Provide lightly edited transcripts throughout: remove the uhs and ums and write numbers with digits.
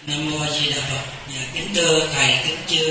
Nam mô A Di Đà Phật. Kính thưa thầy, kính thưa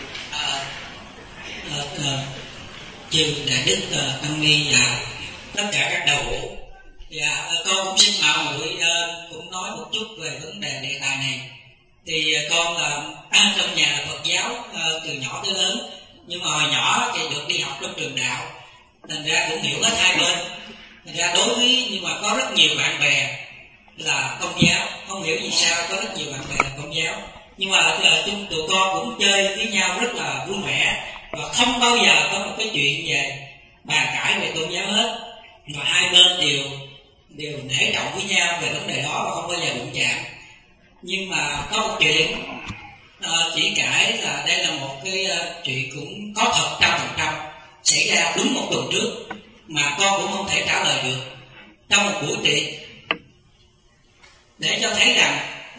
chư đại đức tăng ni và tất cả các đạo hữu. Con cũng xin mạo muội cũng nói một chút về vấn đề đề tài này. Thì con là trong nhà là Phật giáo từ nhỏ tới lớn, nhưng mà hồi nhỏ thì được đi học trong trường đạo, thành ra cũng hiểu hết hai bên. Thành ra đối với, nhưng mà có rất nhiều bạn bè là Công giáo, không hiểu vì sao có rất nhiều bạn bè là Công giáo, nhưng mà tụi con cũng chơi với nhau rất là vui vẻ và không bao giờ có một cái chuyện về bàn cãi về tôn giáo hết, và hai bên đều nể trọng với nhau về vấn đề đó và không bao giờ đụng chạm. Nhưng mà có một chuyện chỉ cãi là đây là một cái chuyện cũng có thật 100% xảy ra đúng một tuần trước mà con cũng không thể trả lời được trong một buổi tiệc, để cho thấy rằng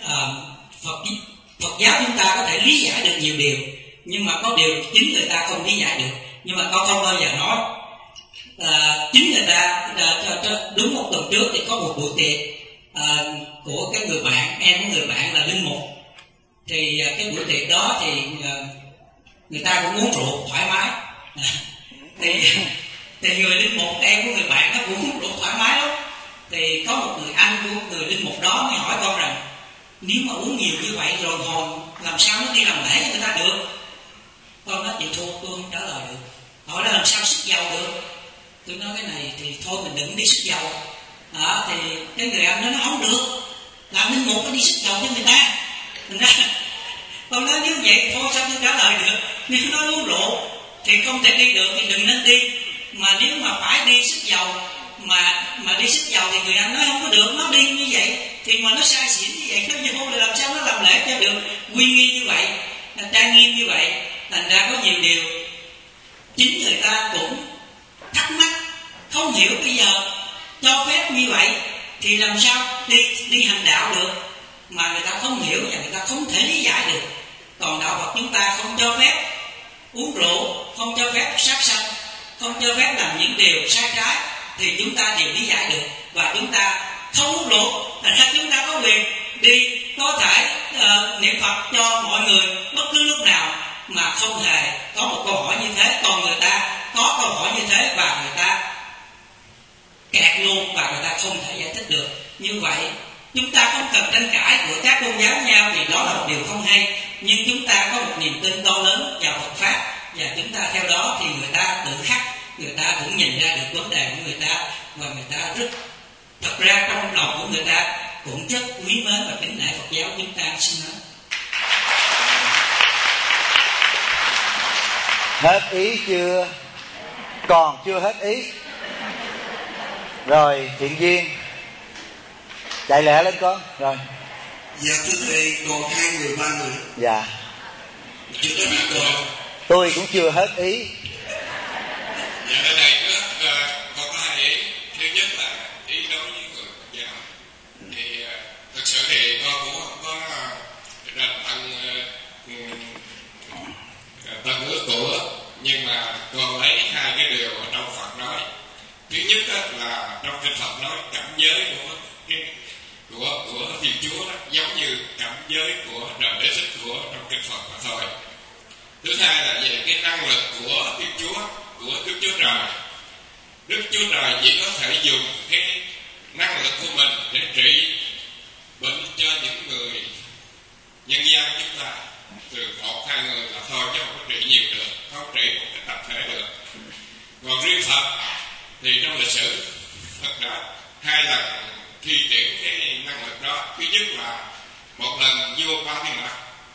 Phật giáo chúng ta có thể lý giải được nhiều điều, nhưng mà có điều chính người ta không lý giải được. Nhưng mà con không bao giờ nói chính người ta. Đúng một tuần trước thì có một buổi tiệc của cái người bạn, em của người bạn là linh mục. Thì cái buổi tiệc đó thì người ta cũng uống rượu thoải mái. Thì người linh mục, em của người bạn nó cũng uống rượu thoải mái lắm. Thì có một người anh của người linh mục đó mới hỏi con rằng nếu mà uống nhiều như vậy rồi hồn làm sao nó đi làm lễ cho người ta được. Con nói chị thua, tôi không trả lời được. Hỏi là làm sao xức dầu được. Tôi nói cái này thì thôi mình đừng đi xức dầu. Thì cái người anh nó không được, làm linh mục nó đi xức dầu cho người ta. Thành ra con nói nếu vậy thôi sao tôi trả lời được. Nếu nó uống rượu thì không thể đi được thì đừng nên đi. Mà nếu mà phải đi xức dầu mà đi xức dầu thì người anh nói không có được, nó đi như vậy thì mà nó sai xỉn như vậy nó vô là làm sao nó làm lễ cho được uy nghi như vậy, trang nghiêm như vậy. Thành ra có nhiều điều chính người ta cũng thắc mắc không hiểu. Bây giờ cho phép như vậy thì làm sao đi hành đạo được, mà người ta không hiểu và người ta không thể lý giải được. Còn đạo Phật chúng ta không cho phép uống rượu, không cho phép sát sanh, không cho phép làm những điều sai trái thì chúng ta đều lý giải được, và chúng ta không uống rượu, thành ra chúng ta có quyền đi có thể niệm Phật cho mọi người bất cứ lúc nào mà không hề có một câu hỏi như thế. Còn người ta có câu hỏi như thế và người ta kẹt luôn và người ta không thể giải thích được. Như vậy chúng ta không cần tranh cãi của các tôn giáo nhau vì đó là một điều không hay, nhưng chúng ta có một niềm tin to lớn vào Phật pháp và chúng ta theo đó thì người ta tự khắc, người ta cũng nhìn ra được vấn đề của người ta, và người ta rất thật ra trong lòng của người ta cũng rất quý mến và kính nể Phật giáo chúng ta. Xin nói hết ý chưa? Còn chưa hết ý. Rồi Thiện Duyên chạy lẹ lên con. Rồi. Dạ thưa thầy, còn 2 người 3 người. Dạ. Chưa có bị còn. Tôi cũng chưa hết ý. Dạ ở đây con có 2 ý. Thứ nhất là ý đối với người Phật giáo. Thì thực sự thì con cũng không có rành tầng ước của, nhưng mà con lấy 2 cái điều ở trong Phật nói. Thứ nhất là trong kinh Phật nói cảnh giới của Thiên Chúa đó, giống như cảnh giới của trời đế thích của trong kinh Phật mà thôi. Thứ hai là về cái năng lực của Thiên Chúa, của Đức Chúa Trời. Đức Chúa Trời chỉ có thể dùng cái năng lực của mình để trị bệnh cho những người nhân gian chúng ta, từ 1-2 người là thôi, chứ không có trị nhiều được, không trị một cái tập thể được. Còn riêng Phật thì trong lịch sử Phật đã 2 lần thi triển cái năng lực đó. Thứ nhất là một lần vua Ba Thiên Mạc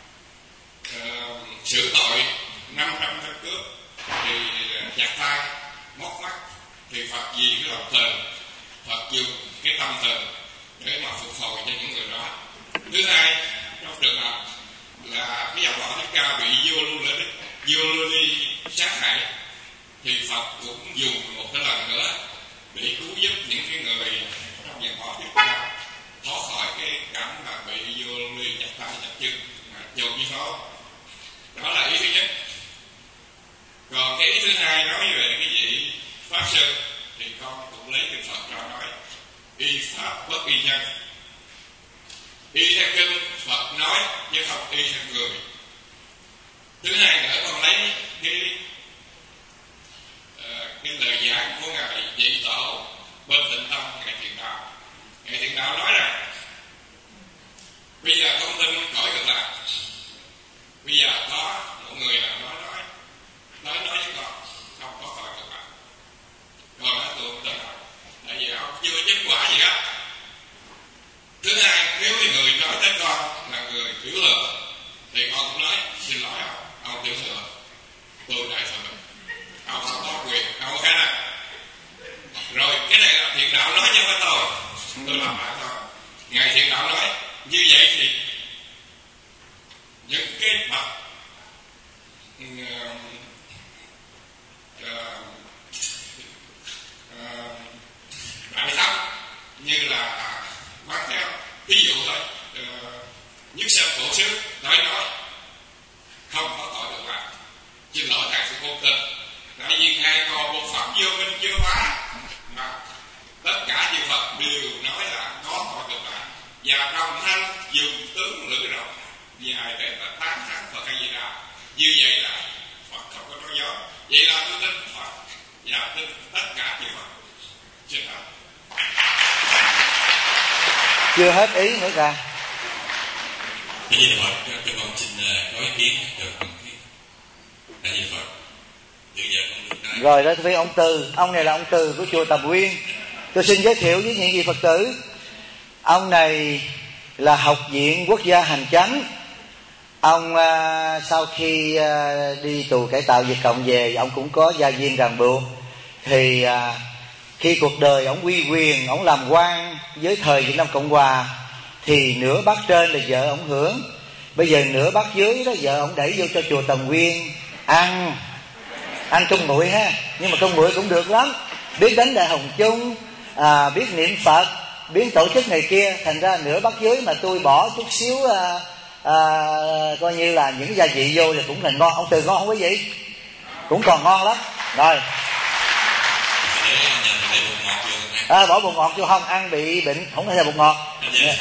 xử tội 500 tên cướp thì chặt tay móc mắt, thì Phật vì cái lòng từ, Phật dùng cái tâm từ để mà phục hồi cho những người đó. Thứ hai, trong trường hợp là cái dòng họ Thích Ca bị vua Lưu Ly sát hại, thì Phật cũng dùng một cái lần nữa để cứu giúp những cái người trong dòng họ Thích Ca thoát khỏi cái cảnh mà bị vua Lưu Ly chặt tay chặt chân dầu như pháo. Đó là ý thứ nhất. Còn cái ý thứ hai nói về cái vị Pháp Sư thì con cũng lấy kinh Phật ra nói y pháp bất y nhân. Y theo kinh Phật nói chứ không y theo người. Thứ hai nữa, con lấy cái lời giảng của ngài Vị Tổ bên Tịnh Tông, ngài Thiện Đạo. Ngài Thiện Đạo nói rằng bây giờ con tin cõi Cực Lạc. Bây giờ có một người nào nói với con không có cõi Cực Lạc. Còn nói tôi không tin đâu, tại vì ông chưa chứng quả gì hết. Thứ hai, nếu người nói tới con là người tiểu thừa thì con cũng nói xin lỗi ông tiểu thừa, tôi đại thừa, ông không có quyền, không có khả năng. Rồi cái này là Thiện Đạo nói cho với tôi làm lại thôi. Ngài Thiện Đạo nói như vậy thì những cái bậc đại thánh như là bác theo, ví dụ thôi, Nhất Sơn Phổ Sứ nói không có tội được làm. Xin lỗi thầy sự vô tình, tại vì ngài còn một phẩm vô minh chưa phá, mà tất cả chư Phật đều nói là có tội được làm, và đồng thanh dùng tướng lưỡi rộng dài để mà tán thán Phật hay gì nào. Như vậy là Phật không có nói dối. Vậy là tôi tin Phật và tin tất cả chư Phật. Xin lỗi. Chưa hết ý nữa cả. Bây giờ Phật cho con xin có ý kiến được đại diện Phật. Bây giờ con được nói. Rồi đó thưa ông Từ, ông này là ông Từ của chùa Tầm Nguyên. Tôi xin giới thiệu với những vị Phật tử. Ông này là Học viện Quốc gia Hành Chánh. Ông sau khi đi tù cải tạo Việt Cộng về, ông cũng có gia viên ràng buộc. Thì khi cuộc đời ông uy quyền, ông làm quan với thời Việt Nam Cộng Hòa, thì nửa bát trên là vợ ông hưởng. Bây giờ nửa bát dưới đó vợ ông đẩy vô cho chùa Tầm Nguyên ăn chung muội ha. Nhưng mà chung muội cũng được lắm, biết đánh đại hồng chung, biết niệm Phật, biết tổ chức này kia. Thành ra nửa bát dưới mà tôi bỏ chút xíu coi như là những gia vị vô thì cũng là ngon. Ông Từ ngon không quý vị? Cũng còn ngon lắm. Rồi bỏ bột ngọt vô không, ăn bị bệnh không thể là bột ngọt.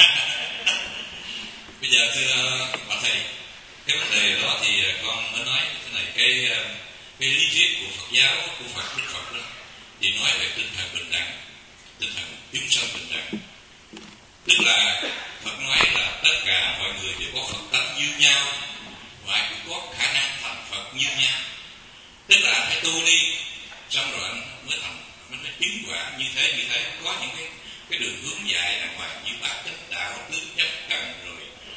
Bây giờ thưa bà thầy, cái vấn đề đó thì con mới nói thế này, cái lý thuyết của Phật giáo, của Đức Phật đó, thì nói về tinh thần bình đẳng, tinh thần chúng sanh bình đẳng. Tức là Phật nói là tất cả mọi người đều có Phật tánh như nhau và cũng có khả năng thành Phật như nhau. Tức là anh phải tu đi, xong rồi anh mới thành, mình phải tiến quả như thế. Có những cái đường hướng dài đàng hoàng như bát chánh đạo, tứ chấp cần, rồi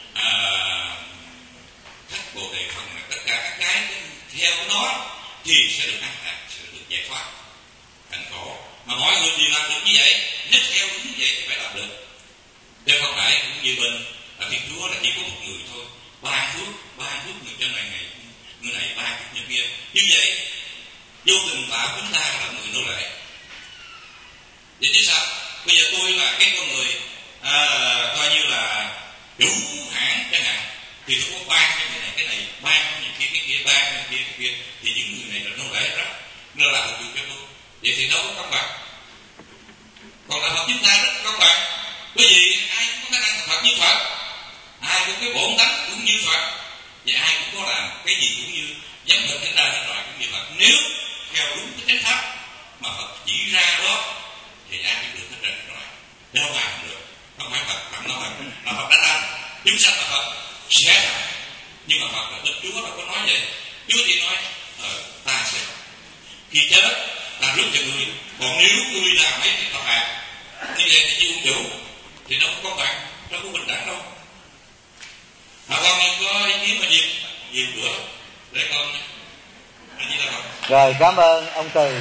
thất bồ đề phần, tất cả các cái theo cái đó thì sẽ được an lạc, sẽ được giải thoát cảnh khổ. Mà mọi người đều làm được như vậy, nếu theo đúng như vậy thì phải làm được. Theo Phật dạy cũng như bên Thiên Chúa là chỉ có một người thôi, ba phước người trên này người này, ba phước người kia. Như vậy vô tình tạo chúng ta là người nô lệ. Vậy chứ sao? Bây giờ tôi là cái con người coi như là chủ hãng chẳng hạn, thì tôi có ban cho cái này, ban cho những cái kia, ban cho cái kia, thì những người này là nô lệ đó, nó làm một việc cho tôi. Vậy thì đâu có công bằng. Còn là Phật chúng ta rất công bằng, bởi vì ai cũng có khả năng Phật như Phật, ai cũng cái bổn tánh cũng như Phật, và ai cũng có làm cái gì cũng như dám thực cái ta cái loại cũng như Phật. Nếu theo đúng cái chánh pháp mà Phật chỉ ra đó thì ai cũng được hết trơn rồi. Nếu không ai không được, không phải Phật làm nó là Phật đã làm, chúng sanh là Phật sẽ làm. Nhưng mà Phật là Đức Chúa đâu có nói vậy. Chúa thì nói ta sẽ khi chết ta rước cho ngươi, còn nếu ngươi làm mấy thì Phật phạt như vậy thì chưa chủ, thì nó không có bạn, nó không có bình đẳng đâu. Con có ý kiến mà nhiều bữa để con Rồi cảm ơn ông Từ.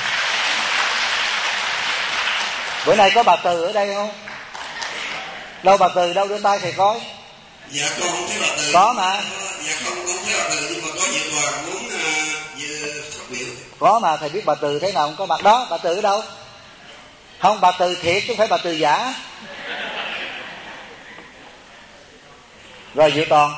Bữa nay có bà Từ ở đây không? Đâu bà Từ đâu, đưa tay thầy coi. Dạ con không thấy bà Từ. Có mà. Dạ không thấy bà Từ, nhưng mà có việc đoàn muốn phát biểu. Có mà, thầy biết bà Từ thế nào không có mặt đó. Bà Từ ở đâu? Không, bà Từ thiệt chứ không phải bà Từ giả. Rồi Diệu Toàn,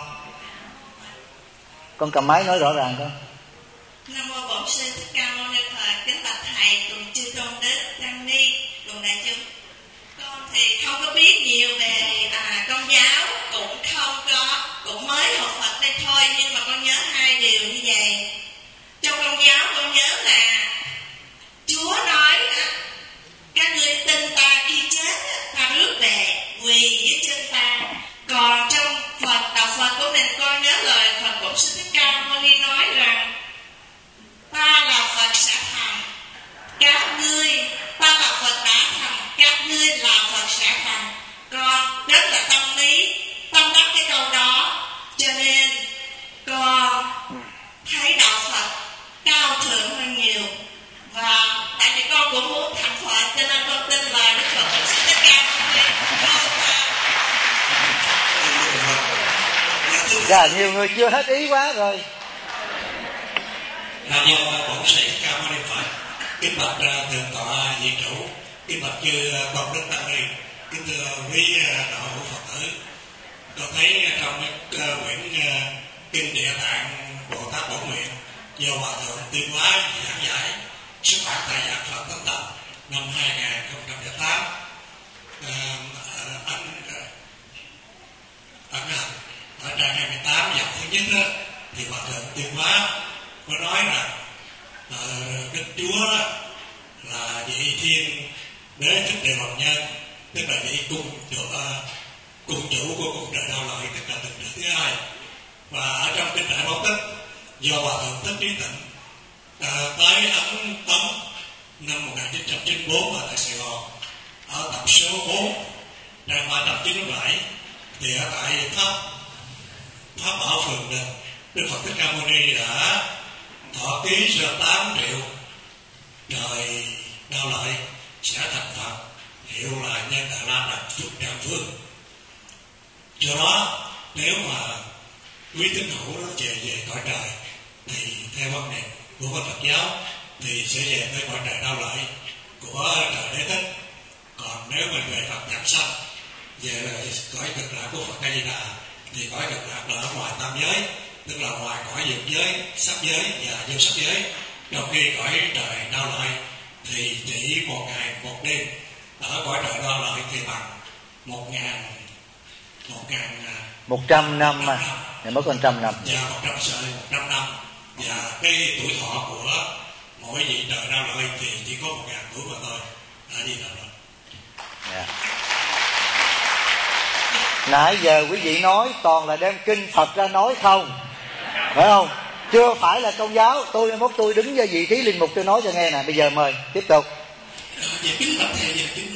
con cầm máy nói rõ ràng coi. Nam mô Bổn Sư Thích Ca Mâu Ni Phật. Kính bạch thầy cùng chư tôn đức tăng ni cùng đại chúng. Con thì không có biết nhiều về công giáo, cũng mới học Phật đây thôi, nhưng mà con nhớ hai điều như vậy. Trong Công giáo con nhớ là Chúa nói các ngươi tin ta khi chết ta rước về quỳ dưới chân ta. Còn trong đạo Phật của mình con nhớ lời Phật Bổn Sư Thích Ca Mâu Ni nói rằng ta là Phật sẽ thành các ngươi, ta là Phật đã thành các ngươi là Phật sẽ thành. Con rất là tâm đắc cái câu đó, cho nên con thấy đạo Phật cao thượng hơn nhiều. Và tại vì con cũng muốn thành Phật, cho nên con tin lời Đức Phật Bổn Sư Thích Ca Mâu Ni. Dạ, nhiều người chưa hết ý quá rồi. Là do Bổn Sư Thích Ca Mâu Ni Phật. Kính bạch thượng tọa viện chủ, kính bạch chư tôn đức tăng ni, kính thưa quý đạo hữu Phật tử. Tôi thấy trong cái quyển kinh Địa Tạng Bồ Tát Bổn Nguyện do Hòa thượng Tuyên Hóa giảng giải, xuất bản tại Giảng Phật Tấn Tập năm 2008. Ở trang 28 dòng thứ nhất đó, thì Hòa thượng Tuyên Hóa có nói rằng Đức Chúa là vị Thiên Đế Thích Địa Hoàng Nhân, tức là vị cung chủ của cung trời Đau Lợi, tức là thực tử thứ hai. Và ở trong kinh Đại Bảo Tích do Hòa thượng Thích Trí Tịnh tới Ấn Tống năm 1994 ở tại Sài Gòn, ở tập số 4 trang 397, thì ở tại Pháp Bảo Phường Đình, Đức Phật Thích Ca Mâu Ni đã thọ ký cho 8 triệu trời Đau Lợi sẽ thành Phật, hiệu là Nhân Đà La Đạt Phước Tràng Phương. Do đó nếu mà quý tín hữu nó về cõi trời thì theo quan niệm của Phật giáo thì sẽ về tới cõi trời Đau Lợi của trời Đế Thích. Còn nếu mà về Phật nhập sanh, về là cõi cực lạc của Phật A Di Đà, thì cõi cực lạc là ở ngoài tam giới, tức là ngoài cõi dục giới, sắc giới và vô sắc giới. Trong khi cõi trời Đau Lợi thì chỉ một ngày một đêm. Ở cõi trời Đau Lợi thì bằng 100 năm mà thì mới còn 100 năm. Và 100 năm. Và cái tuổi thọ của mỗi vị trời Đau Lợi thì chỉ có 1000 tuổi mà thôi. Ở đi đâu rồi. Yeah. Nãy giờ quý vị nói toàn là đem kinh Phật ra nói không, phải không? Chưa phải là Công giáo. Tôi mốt tôi đứng về vị trí linh mục tôi nói cho nghe nè. Bây giờ mời tiếp tục. Về kính bạch thầy, về kính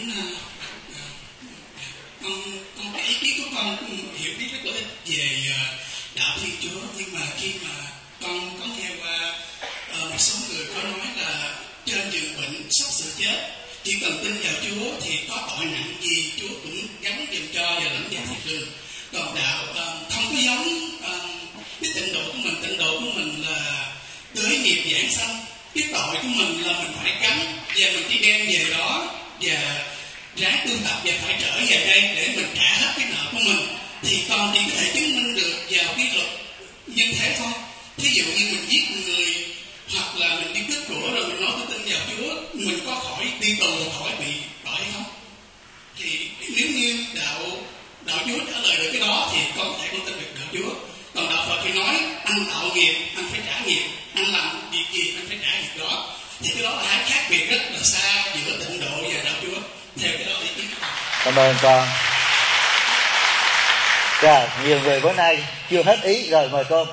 con cái ý kiến của con hiểu biết rất là ít về đạo Thiên Chúa, nhưng mà khi mà con có nghe qua một số người có nói là trên giường bệnh sắp sửa chết, chỉ cần tin vào Chúa thì có tội nặng gì Chúa cũng gánh giùm cho và lãnh về thiên đường. Còn đạo không có giống cái tịnh độ của mình. Tịnh độ của mình là tới nghiệp giảng sanh, cái tội của mình là mình phải gánh và mình chỉ đem về đó và ráng tu tập và phải trở về đây để mình trả hết cái nợ của mình. Thì con chỉ có thể chứng minh được vào cái luật như thế thôi. Thí dụ như mình giết người hoặc là mình đi cướp của rồi mình nói tôi tin vào Chúa, mình có khỏi đi tù và khỏi bị tội hay không? Thì nếu như đạo Chúa trả lời được cái đó thì con có thể con tin được đạo Chúa. Còn đạo Phật thì nói anh tạo nghiệp anh phải trả nghiệp, anh làm việc gì anh phải trả việc đó. Thì cái đó là hai khác biệt rất là xa giữa tịnh độ và đạo Chúa. Theo cái đó ý kiến. Cảm ơn con. Dạ, nhiều người bữa nay chưa hết ý rồi, mời cô.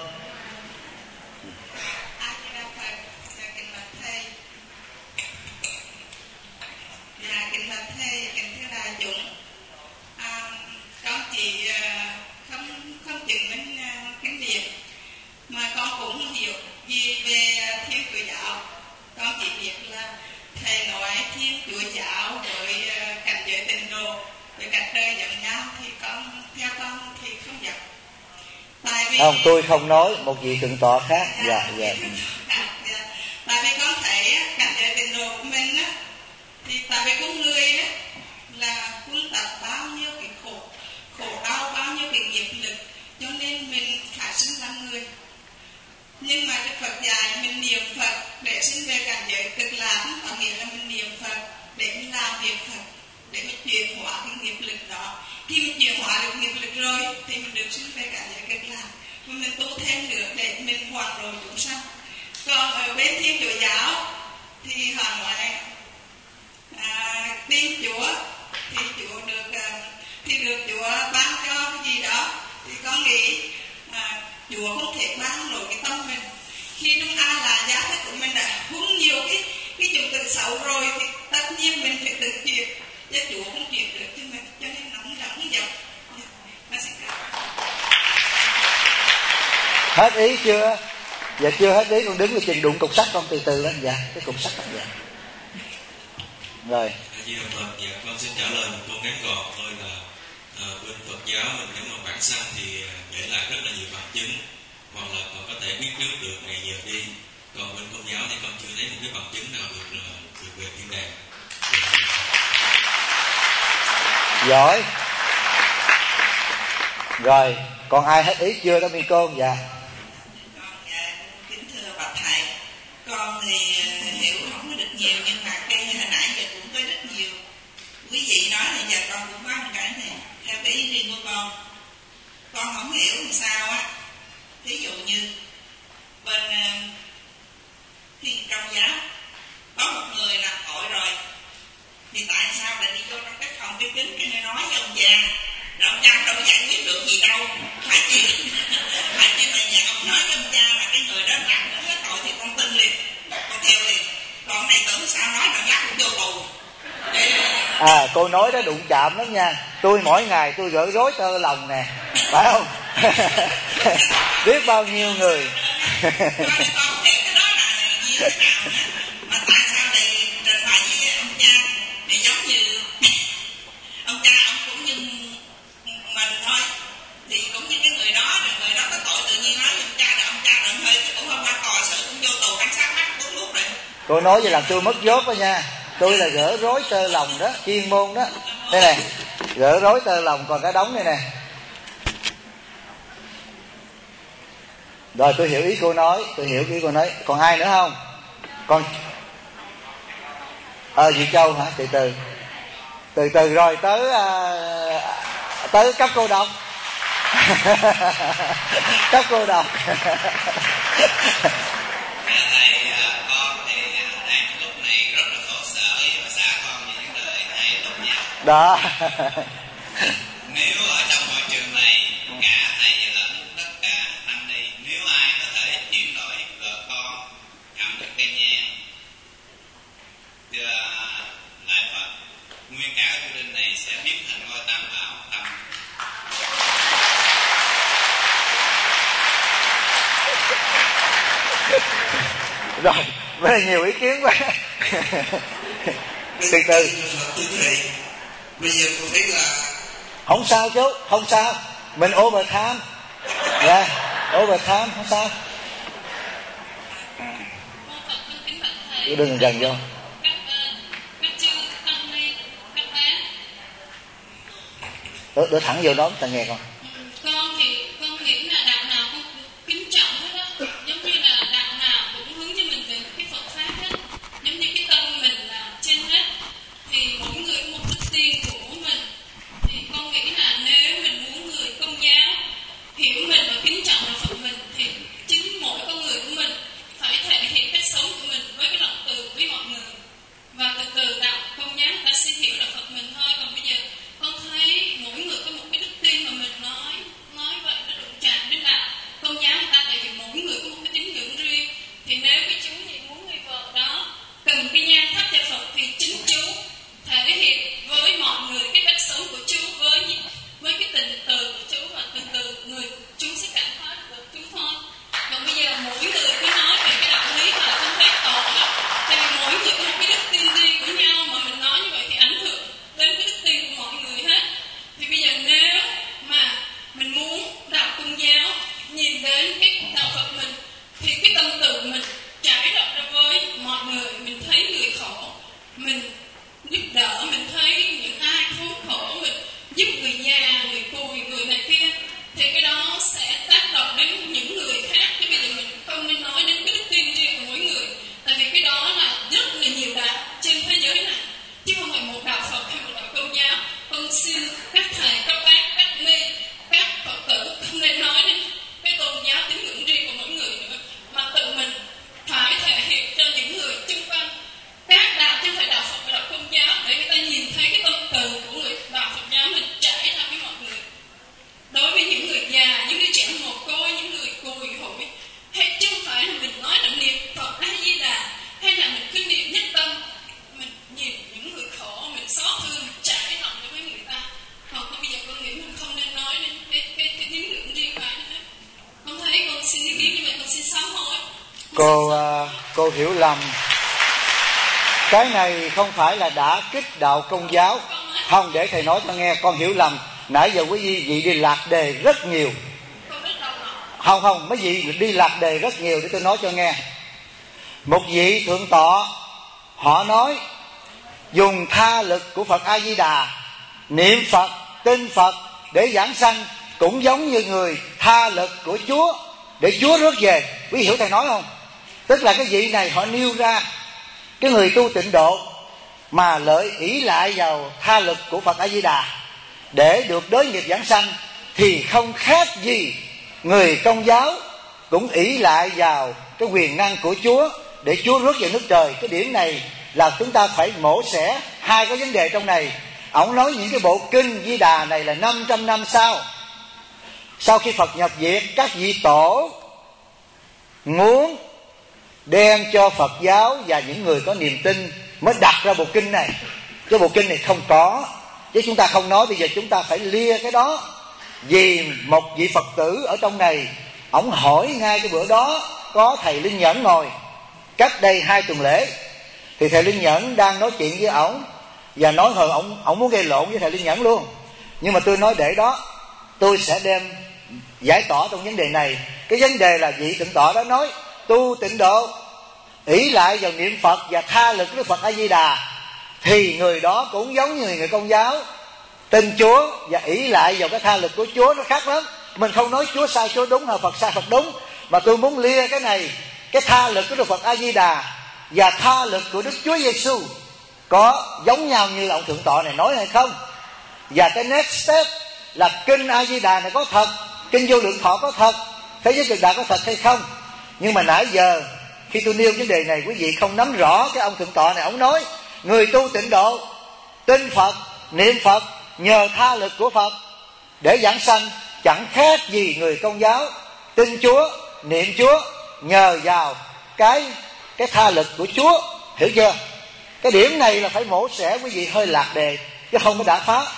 Con chỉ không chứng minh cái việc mà con cũng hiểu gì về Thiên Chúa giáo. Con chỉ biết là thầy nói Thiên Chúa giáo với cảnh giới tịnh độ với cảnh đời giống nhau, thì con theo con thì không giống. Tại vì không, tôi không nói, một vị thượng tọa khác. Dạ. Tại vì con thấy cảnh giới tịnh độ của mình á, thì tại vì con người á là quân tập bao nhiêu cái khổ đau, bao nhiêu cái nghiệp lực, cho nên mình phải sinh ra người. Nhưng mà Đức Phật dạy mình niệm Phật để sinh về cảnh giới cực lạc, có nghĩa là mình niệm Phật để mình làm việc Phật, để mình chuyển hóa cái nghiệp lực đó. Khi mình chuyển hóa được nghiệp lực rồi thì mình được sinh về cảnh giới cực lạc. tu thêm được để mình hoàn rồi chúng sanh. Còn ở bên Thiên Chúa giáo thì họ nói tin Chúa thì Chúa được Chúa ban cho cái gì đó, thì con nghĩ Chúa không thể ban nổi cái tâm mình. Khi chúng ta là giá thức của mình đã huống nhiều cái chủng tử xấu rồi thì tất nhiên mình phải tự chuyển, chứ Chúa không chuyển được cho mình, cho nên nó không dọc. Hết ý chưa? Dạ chưa hết ý, con đứng ở chừng đụng cục sắt con từ từ lên. Dạ cái cục sắt. Dạ rồi. Dạ con xin trả lời một câu ngắn gọn thôi là bên Phật giáo mình nếu mà bản sanh thì để lại rất là nhiều bằng chứng, hoặc là còn có thể biết trước được ngày giờ đi. Còn bên Công giáo thì con chưa thấy một cái bằng chứng nào được về thiên đàng. Giỏi. Rồi, còn ai hết ý chưa đó mi cô? Dạ. Kính thưa bạch thầy, con thì hiểu không có được nhiều, nhưng mà cái hồi nãy giờ cũng có rất nhiều quý vị nói thì giờ con cũng có một cái này theo cái ý riêng của con không hiểu làm sao á. Ví dụ như bên thì trong giáo có một người làm tội rồi, thì tại sao lại đi vô trong cái phòng cái kính cái nơi nói với ông cha, rồi ông cha đâu giải quyết được gì đâu, phải chi mà nhà ông nói với ông cha là cái người đó làm nó tội thì con tin liền, con theo liền. Còn này tưởng sao nói là lát cũng vô tù. Cô nói đó đụng chạm lắm nha. Tôi mỗi ngày tôi gỡ rối tơ lòng nè, phải không? Biết bao nhiêu người. Con không hiểu cái đó là như thế nào nữa. Mà tại sao lại trình bày với ông cha thì giống như ông cha ông cũng như mình thôi, thì cũng như cái người đó có tội tự nhiên nói với ông cha đừng hơi cũng không qua còi sự cũng vô tù cảnh sát bắt bốn lúc rồi. Cô nói vậy làm tôi mất dốt đó nha. Tôi là gỡ rối tơ lòng đó, chuyên môn đó. Đây nè, gỡ rối tơ lòng còn cái đống này nè. Rồi tôi hiểu ý cô nói, Còn ai nữa không? Còn Dì Châu hả? Từ từ rồi tới cấp cô độc. Cấp cô độc. Thầy, con thì đang lúc này rất là khổ sở và xả con về những lời thầy tốt nhau. Đó. Nếu ở trong môi trường này cả thầy lẫn tất cả tăng ni, nếu ai có thể chuyển đổi vợ con cầm được cây nhang đưa lại Phật, nguyên cả gia đình này sẽ biến thành ngôi Tam Bảo tâm. Rồi, rất là nhiều ý kiến quá. Từ từ. Bây giờ cô thấy là không sao chú, không sao. Mình overtime. Dạ, overtime không sao. Đừng gần vô. Đỡ thẳng vô đó, ta nghe con. Con thì con nghĩ là đạo nào cũng kính trọng hết đó, giống như là đạo nào cũng hướng cho mình về cái Phật pháp hết, giống như cái tâm mình là trên hết, thì mỗi người có một đức tin của mình. Thì con nghĩ là nếu mình muốn người Công giáo hiểu mình và kính trọng đạo Phật mình, thì chính mỗi con người của mình phải thể hiện cách sống của mình với cái lòng từ với mọi người, và từ từ đạo Công giáo người ta sẽ hiểu đạo Phật mình thôi. Còn bây giờ con thấy mỗi người có một cái đức tin mà mình nói vậy nó đụng chạm đến đạo Công giáo người ta, tại vì mỗi người có một cái tín ngưỡng riêng. Thì nếu cái chú gì muốn người vợ đó cầm cái nhang thắp cho Phật, thì chính chú thể hiện với mọi người cái cách sống của chú, với cái tình từ của chú, và từ từ người chú sẽ cảm hóa được chú thôi. Cô hiểu lầm. Cái này không phải là đã kích đạo Công giáo. Không, để thầy nói cho nghe. Con hiểu lầm. Nãy giờ quý vị đi lạc đề rất nhiều. Không, mấy vị đi lạc đề rất nhiều. Để tôi nói cho nghe. Một vị thượng tọa họ nói dùng tha lực của Phật A Di Đà, niệm Phật, tin Phật để giảng sanh, cũng giống như người tha lực của Chúa để Chúa rước về. Quý hiểu thầy nói không? Tức là cái vị này họ nêu ra cái người tu tịnh độ mà lợi ỷ lại vào tha lực của Phật A Di Đà để được đối nghiệp giảng sanh, thì không khác gì người Công giáo cũng ỷ lại vào cái quyền năng của Chúa để Chúa rước về nước trời. Cái điểm này là chúng ta phải mổ xẻ hai cái vấn đề trong này. Ông nói những cái bộ kinh Di Đà này là 500 năm sau khi Phật nhập diệt, các vị tổ muốn đem cho Phật giáo và những người có niềm tin mới đặt ra bộ kinh này. Cái bộ kinh này không có, chứ chúng ta không nói. Bây giờ chúng ta phải lia cái đó. Vì một vị Phật tử ở trong này, ổng hỏi ngay cái bữa đó có thầy Linh Nhẫn ngồi cách đây 2 tuần lễ, thì thầy Linh Nhẫn đang nói chuyện với ổng và nói hồi ổng muốn gây lộn với thầy Linh Nhẫn luôn. Nhưng mà tôi nói để đó, tôi sẽ đem giải tỏa trong vấn đề này. Cái vấn đề là vị thượng tọa đó nói tu tịnh độ ỷ lại vào niệm Phật và tha lực với Phật A Di Đà, thì người đó cũng giống như người Công giáo tin Chúa và ỷ lại vào cái tha lực của Chúa. Nó khác lắm. Mình không nói Chúa sai Chúa đúng hay Phật sai Phật đúng, mà tôi muốn lia cái này. Cái tha lực của Đức Phật A Di Đà và tha lực của Đức Chúa Giêsu có giống nhau như ông thượng tọa này nói hay không? Và cái next step là kinh A Di Đà này có thật, kinh Vô Lượng Thọ có thật, thế giới cực đại có thật hay không? Nhưng mà nãy giờ khi tôi nêu vấn đề này, quý vị không nắm rõ. Cái ông thượng tọa này ông nói người tu tịnh độ tin Phật, niệm Phật, nhờ tha lực của Phật để giảng sanh, chẳng khác gì người Công giáo tin Chúa, niệm Chúa, nhờ vào cái tha lực của Chúa. Hiểu chưa? Cái điểm này là phải mổ xẻ. Quý vị hơi lạc đề chứ không có đã phá.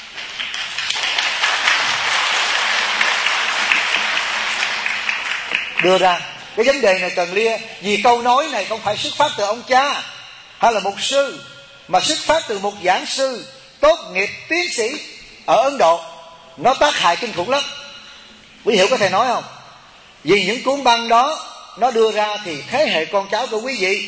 Đưa ra cái vấn đề này cần lia. Vì câu nói này không phải xuất phát từ ông cha hay là mục sư, mà xuất phát từ một giảng sư tốt nghiệp tiến sĩ ở Ấn Độ. Nó tác hại kinh khủng lắm. Quý hiểu có thể nói không? Vì những cuốn băng đó nó đưa ra thì thế hệ con cháu của quý vị,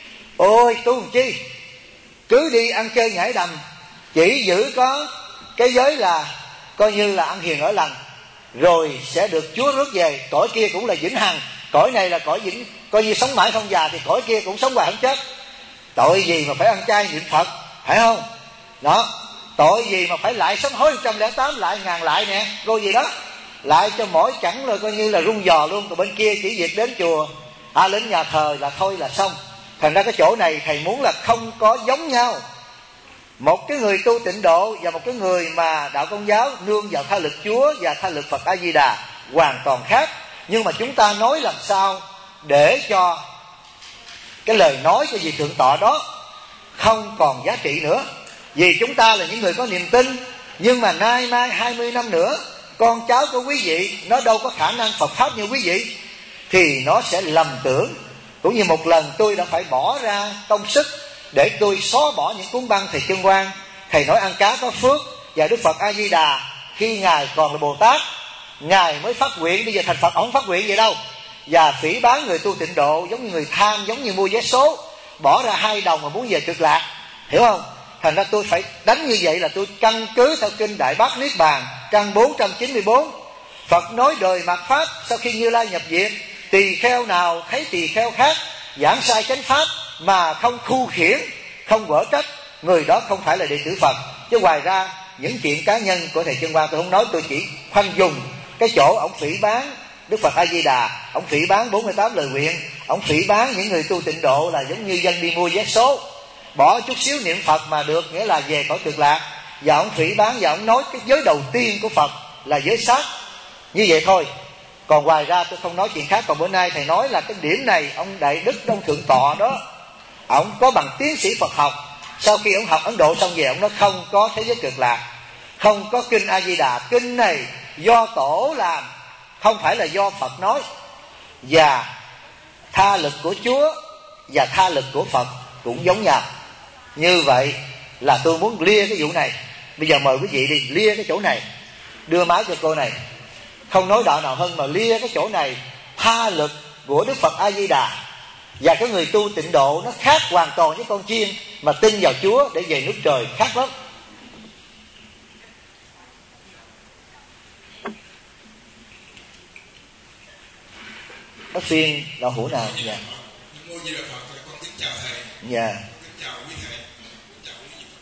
ôi tu làm chi, cứ đi ăn chơi nhảy đầm, chỉ giữ có cái giới là coi như là ăn hiền ở lành, rồi sẽ được Chúa rước về. Cõi kia cũng là vĩnh hằng, cõi này là cõi vĩnh, coi như sống mãi không già, thì cõi kia cũng sống hoài không chết. Tội gì mà phải ăn chay niệm Phật, phải không? Đó, tội gì mà phải lại sám hối 108 lại ngàn lại nè, rồi gì đó lại cho mỗi chẳng là coi như là rung giò luôn. Còn bên kia chỉ việc đến chùa đến nhà thờ là thôi là xong. Thành ra cái chỗ này thầy muốn là không có giống nhau. Một cái người tu tịnh độ và một cái người mà đạo Công giáo nương vào tha lực Chúa và tha lực Phật A Di Đà hoàn toàn khác. Nhưng mà chúng ta nói làm sao để cho cái lời nói của vị thượng tọa đó không còn giá trị nữa. Vì chúng ta là những người có niềm tin, nhưng mà nay mai 20 năm nữa con cháu của quý vị nó đâu có khả năng Phật Pháp như quý vị, thì nó sẽ lầm tưởng. Cũng như một lần tôi đã phải bỏ ra công sức để tôi xóa bỏ những cuốn băng thầy Chân Quang, thầy nói ăn cá có phước, và Đức Phật A Di Đà khi ngài còn là Bồ Tát ngài mới phát nguyện, bây giờ thành Phật ổng phát nguyện vậy đâu. Và phỉ báng người tu tịnh độ giống như người tham, giống như mua vé số, bỏ ra 2 đồng mà muốn về cực lạc, hiểu không? Thành ra tôi phải đánh như vậy là tôi căn cứ theo kinh Đại Bát Niết Bàn căn 494. Phật nói đời mạt Pháp sau khi Như Lai nhập diệt, tỳ kheo nào thấy tỳ kheo khác giảng sai chánh pháp mà không khu khiển, không quở trách, người đó không phải là đệ tử Phật. Chứ ngoài ra những chuyện cá nhân của thầy Chân Quang tôi không nói, tôi chỉ khoanh dùng cái chỗ ông phỉ báng Đức Phật A Di Đà, ông phỉ báng 48 lời nguyện, ông phỉ báng những người tu tịnh độ là giống như dân đi mua vé số, bỏ chút xíu niệm Phật mà được nghĩa là về cõi cực lạc. Và ông phỉ báng và ông nói cái giới đầu tiên của Phật là giới sát, như vậy thôi. Còn ngoài ra tôi không nói chuyện khác. Còn bữa nay thầy nói là cái điểm này ông Đại Đức ông Thượng Tọa đó, ông có bằng tiến sĩ Phật học. Sau khi ông học Ấn Độ xong về, ông nói không có thế giới cực lạc, không có kinh A Di Đà, kinh này do tổ làm, không phải là do Phật nói. Và tha lực của Chúa và tha lực của Phật cũng giống nhau. Như vậy là tôi muốn lia cái vụ này. Bây giờ mời quý vị đi lia cái chỗ này, đưa máy cho cô này, không nói đạo nào hơn mà lia cái chỗ này. Tha lực của Đức Phật A Di Đà và cái người tu tịnh độ nó khác hoàn toàn với con chiên mà tin vào Chúa để về nước trời, khác lắm. Có phiên đạo hữu nào? Dạ. Ngôi Di Đà Phật, con kính chào thầy. Dạ. Kính chào quý thầy, kính chào quý vị.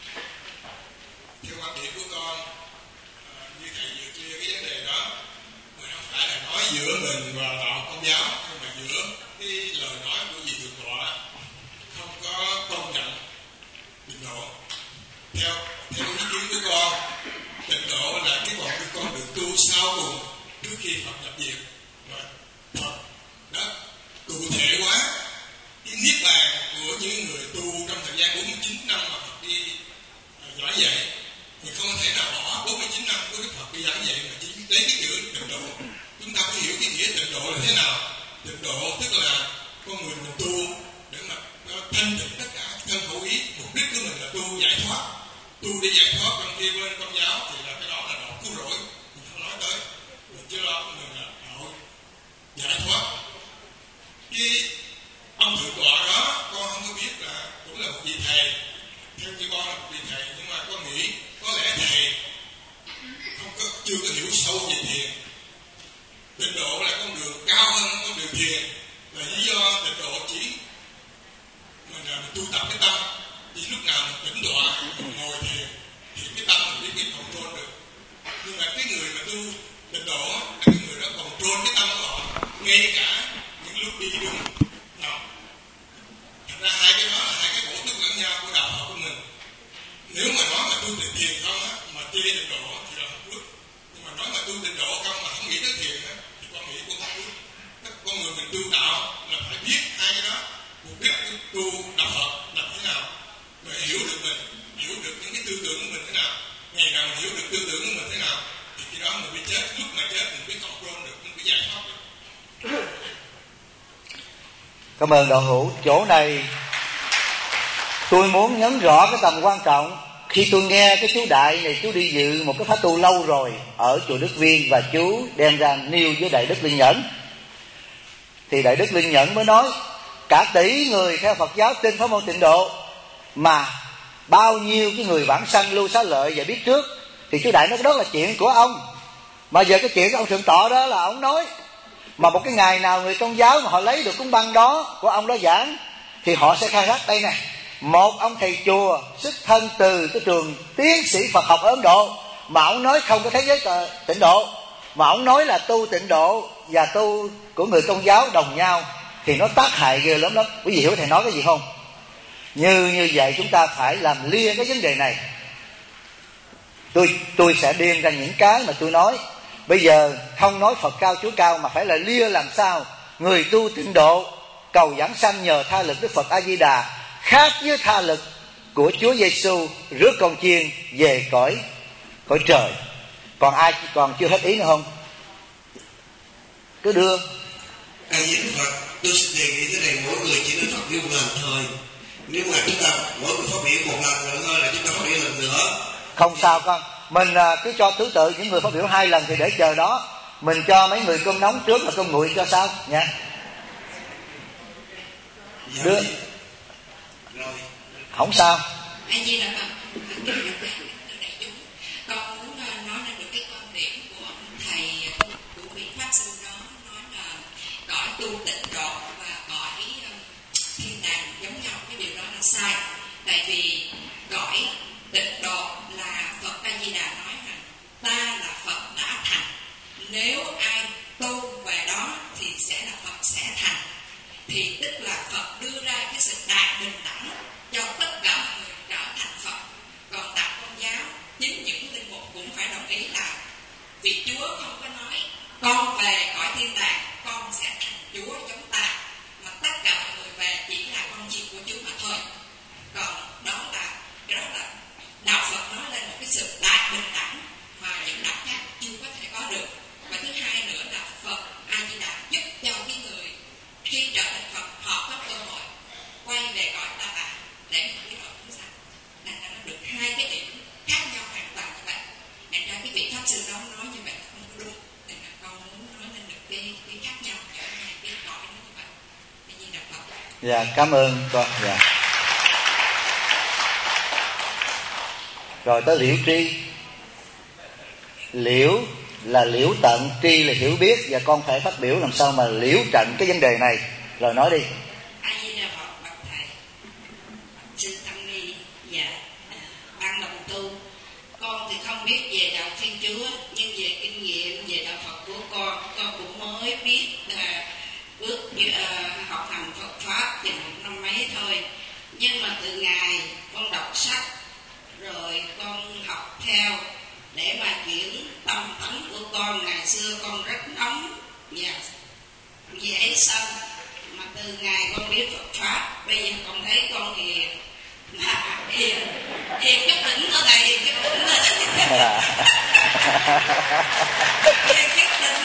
Theo quan điểm của con, như thầy vừa chia cái vấn đề đó, mà không phải là nói giữa mình và đạo Công giáo, nhưng mà giữa cái lời nói của vị thượng tọa không có tôn trọng tịnh độ. Theo ý kiến của con, tịnh độ là cái con đường tu sau cùng trước khi Phật nhập diệt. Phật đã cụ thể hóa cái niết bàn của những người tu trong thời gian 49 năm mà Phật đi giảng dạy. Mình không thể nào bỏ 49 năm của Đức Phật đi giảng dạy mà chỉ lấy cái chữ tịnh độ. Chúng ta phải hiểu cái nghĩa tịnh độ là thế nào. Tịnh độ tức là con người mình tu để mà thanh tịnh tất cả thân khẩu ý. Mục đích của mình là tu giải thoát. Tu để giải thoát, trong khi bên Công giáo thì là cái đó là đạo cứu rỗi. Mình không nói tới. Mình chưa lo mình là đạo giải thoát. Cái ông thượng tọa đó con không có biết là cũng là một vị thầy, theo như con là một vị thầy, nhưng mà con nghĩ có lẽ thầy chưa có hiểu sâu về thiền. Tịnh độ là con đường cao hơn con đường thiền, là lý do tịnh độ chỉ mình tu tập cái tâm, thì lúc nào mình tĩnh tọa mình ngồi thiền thì cái tâm mình biết control được. Nhưng mà cái người mà tu tịnh độ là cái người đó control cái tâm của họ ngay cả những lúc đi đường nào. Thật ra hai cái đó là hai cái bổ túc lẫn nhau của đạo Phật của mình. Nếu mà nói mà tu tịnh thiền không á, mà chê tịnh độ thì là không bước. Nhưng mà nói mà tu tịnh độ không mà không nghĩ tới thiền á, thì con nghĩ cũng không bước. Con người mình tu đạo là phải biết hai cái đó. Mục đích tu đạo Phật là thế nào, rồi hiểu được mình, hiểu được những cái tư tưởng của mình thế nào. Ngày nào mình hiểu được tư tưởng của mình thế nào thì khi đó mình mới chết. Lúc mà chết mình biết control được, mình biết giải thoát được. Cảm ơn đạo hữu. Chỗ này tôi muốn nhấn rõ cái tầm quan trọng. Khi tôi nghe cái chú Đại này, chú đi dự một cái khóa tu lâu rồi ở chùa Đức Viên và chú đem ra nêu với Đại Đức Linh Nhẫn, thì Đại Đức Linh Nhẫn mới nói cả tỷ người theo Phật giáo tin pháp môn tịnh độ, mà bao nhiêu cái người vãng sanh lưu xá lợi và biết trước. Thì chú Đại nói đó là chuyện của ông, mà giờ cái chuyện của ông thượng tọa đó là ông nói. Mà một cái ngày nào người Công giáo mà họ lấy được cuốn băng đó của ông đó giảng thì họ sẽ khai thác đây nè. Một ông thầy chùa xuất thân từ cái trường tiến sĩ Phật học ở Ấn Độ, mà ông nói không có thế giới tịnh độ, mà ông nói là tu tịnh độ và tu của người Công giáo đồng nhau, thì nó tác hại ghê lắm đó. Quý vị hiểu thầy nói cái gì không? Như vậy chúng ta phải làm lia cái vấn đề này. Tôi sẽ đem ra những cái mà tôi nói. Bây giờ không nói Phật cao Chúa cao, mà phải là lia làm sao người tu tịnh độ cầu giảng sanh nhờ tha lực Đức Phật A Di Đà khác với tha lực của Chúa Giêsu rước con chiên về cõi trời. Còn ai còn chưa hết ý nữa không? Cứ đưa. A Di Đà Phật, tôi xin đề nghị thế này, mỗi người chỉ nói Phật biểu một lần thôi. Nếu mà chúng ta mỗi người phát biểu một lần nữa thôi là chúng ta phát biểu lần nữa. Không sao con. Mình cứ cho thứ tự, những người phát biểu 2 lần thì để chờ đó. Mình cho mấy người cơm nóng trước và cơm nguội cho sao nha. Đưa. Không sao. Anh Di Đà Phật, con muốn nói ra được cái quan điểm của thầy, của vị pháp sư đó, nói là cõi tu tịnh độ và cõi thiên đàng giống nhau. Cái điều đó là sai. Tại vì cõi tịnh độ là Phật A Di Đà nói rằng ta là Phật đã thành, nếu ai tu về đó thì sẽ là Phật sẽ thành. Thì tức là Phật đưa ra cái sự đại bình đẳng cho tất cả mọi người trở thành Phật. Còn đạo Công giáo, chính những linh mục cũng phải đồng ý là vì Chúa không có nói con về cõi thiên đàng con sẽ thành Chúa giống ta, mà tất cả mọi người về chỉ là con chiên của Chúa mà thôi. Còn cái đó là đạo Phật nói lên một cái sự đại bình đẳng mà những đạo khác chưa có thể có được. Và thứ hai nữa là Phật A Di Đà giúp cho cái người khi trở Dạ, cảm ơn con. Dạ. Rồi tới liễu tri. Liễu là liễu tận, tri là hiểu biết, và con phải phát biểu làm sao mà liễu trận cái vấn đề này. Rồi nói đi. A Di Đà Phật, bạch thầy, xin tăng ni và ban đồng tu. Con thì không biết về đạo Thiên Chúa, nhưng về kinh nghiệm về đạo Phật của con cũng mới biết là bước học hành Phật pháp thì 1 năm mấy thôi. Nhưng mà từ ngày con đọc sách rồi con học theo để mà chuyển tâm tánh của con. Ngày xưa con rất nóng và dễ sân, mà từ ngày con biết Phật pháp bây giờ con thấy con hiền, hiền chút đỉnh ở đây, hiền chút đỉnh ở đây, hiền chút đỉnh.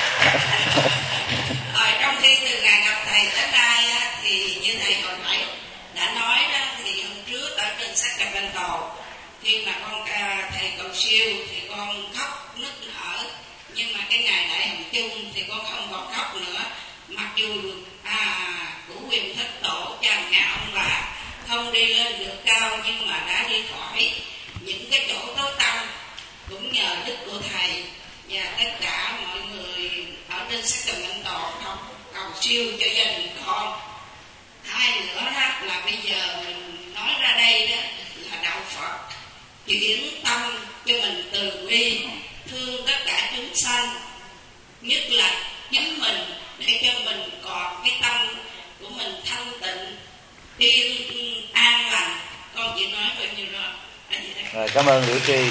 Trong khi từ ngày gặp thầy đến đây thì như thầy hồi nãy đã nói đó, thì hôm trước ở trên Sacramento khi mà con thầy cầu siêu thì con khóc nức nở, nhưng mà cái ngày đại hồng chung thì con không còn khóc nữa. Mặc dù của quyền thất tổ cha mẹ ông bà không đi lên được cao, nhưng mà đã đi khỏi những cái chỗ tối tăm cũng nhờ đức của thầy và tất cả mọi người ở trên Sacramento cầu siêu cho gia đình con. Hai nữa đó là bây giờ mình nói ra đây đó là đạo Phật chuyển tâm cho mình từ bi, thương tất cả chúng sanh, nhất là chính mình, để cho mình còn cái tâm của mình thanh tịnh, yên an lành. Con chỉ nói bao nhiêu đó. Rồi, cảm ơn Liễu Tri.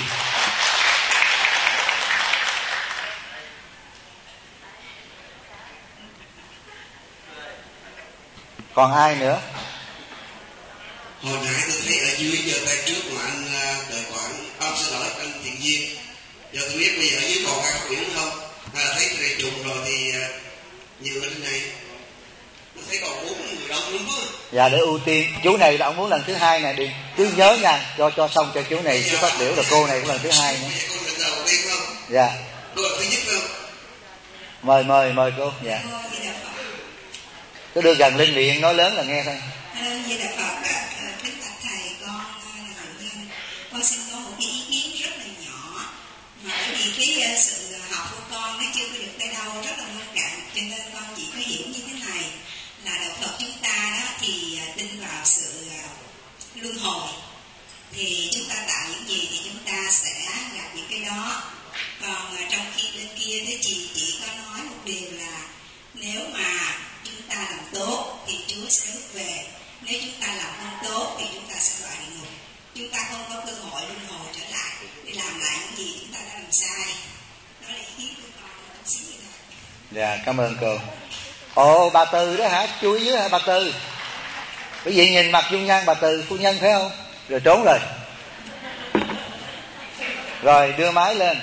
Còn ai nữa? Hồi nãy tôi thấy ở dưới giơ tay trước mà anh tài khoản, xin lỗi anh Thiện Duyên. Giờ tôi biết bây giờ ở dưới còn ai phát biểu không? Hay là thấy thầy trùng rồi thì nhiều ở trên này. Tôi thấy còn 4 người đông lắm quá. Dạ, để ưu tiên. Chú này là ông muốn lần thứ 2 nè, đi cứ nhớ nha, cho xong cho chú này chú phát biểu, là cô này cũng lần thứ 2 nữa. Cô lần đầu tiên không? Dạ. Cô lần thứ nhất không? Mời cô. Dạ. Cứ đưa gần lên miệng nói lớn là nghe thôi. Di Đà Phật, kính bạch thầy, con là bệnh nhân. Con xin có một cái ý kiến rất là nhỏ, mà bởi vì cái sự học của con nó chưa có được tới đâu, rất là nông cạn, cho nên con chỉ có hiểu như thế này, là đạo Phật chúng ta đó thì tin vào sự luân hồi, thì chúng ta tạo những gì thì chúng ta sẽ gặp những cái đó. Còn trong khi bên kia thế chỉ có nói một điều là nếu mà chúng ta làm tốt thì Chúa sẽ rút về, nếu chúng ta làm không tốt thì chúng ta sẽ vào địa ngục. Chúng ta không có cơ hội luân hồi trở lại để làm lại những gì chúng ta đã làm sai. Đó là ý kiến của con. Xin lỗi. Dạ, cảm ơn cô. Ồ, bà Từ đó hả? Chú ý dưới hả bà Từ? Quý vị nhìn mặt dung nhan bà Từ phu nhân phải không? Rồi trốn rồi. Rồi đưa máy lên.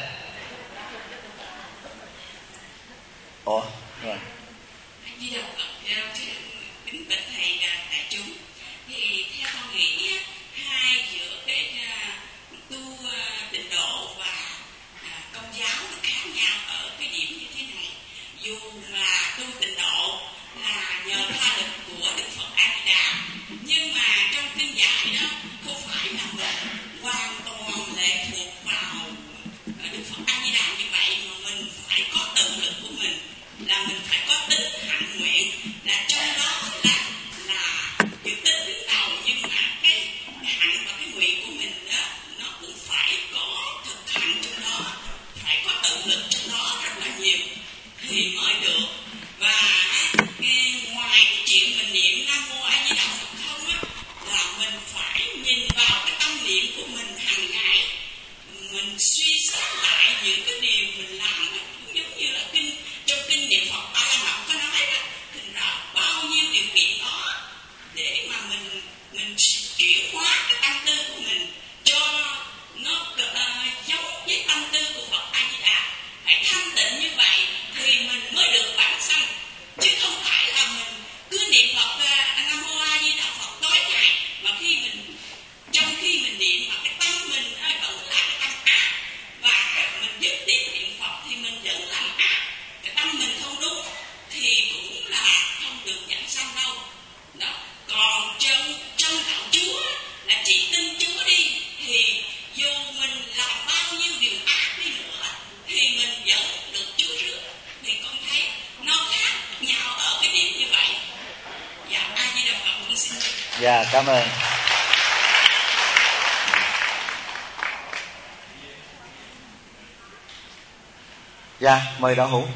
Ồ, rồi. Di Đà Phật, kính bạch thầy là đại chúng. Thì theo con nghĩ hai giữa cái tu tịnh độ và công giáo nó khác nhau ở cái điểm như thế này. Dù là tu tịnh độ là nhờ tha lực của Đức Phật A Di Đà, nhưng mà trong kinh dạy đó không phải là mình hoàn toàn lệ thuộc vào Đức Phật A Di Đà như vậy, mà mình phải có tự lực của mình, là mình phải có tính hạnh nguyện, là trong đó là chữ tính đứng đầu, nhưng mà cái hạnh và cái nguyện của mình đó nó cũng phải có thực hành trong đó, phải có tự lực trong đó rất là nhiều thì mới được. Và ngoài cái chuyện mình niệm Nam Mô A Di Đà Phật không á, là mình phải nhìn vào cái tâm niệm của mình hàng ngày, mình suy xét lại những cái điều mình làm á, giống như là trong kinh niệm Phật A La Mật có nói đó, thành ra bao nhiêu điều kiện đó để mà mình chuyển hóa cái tâm tư của mình cho nó giống với tâm tư của Phật A Di Đà, phải thanh tịnh như vậy thì mình mới được vãng sanh. Dạ, cảm ơn. Dạ, mời Đạo Hữu.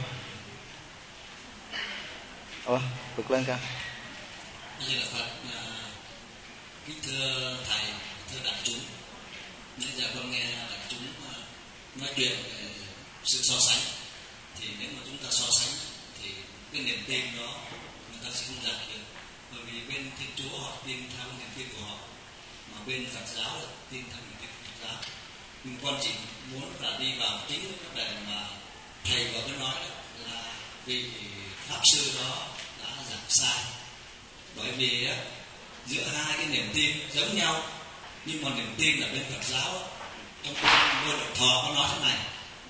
Ủa, bực lên con. Như là Phật, kính thưa thầy, thưa đại chúng. Nãy giờ con nghe đại chúng nói chuyện về sự so sánh. Thì nếu mà chúng ta so sánh thì cái niềm tin đó người ta sẽ không đạt được. Bởi vì bên Thiên Chúa họ tin theo niềm tin của họ, mà bên Phật giáo là tin theo niềm tin của Phật giáo. Nhưng con chỉ muốn là đi vào chính cái vấn đề mà thầy vừa có nói là vì pháp sư đó đã giảng sai. Bởi vì giữa hai cái niềm tin giống nhau, nhưng mà niềm tin là bên Phật giáo trong Vô Lượng Thọ có nói thế này,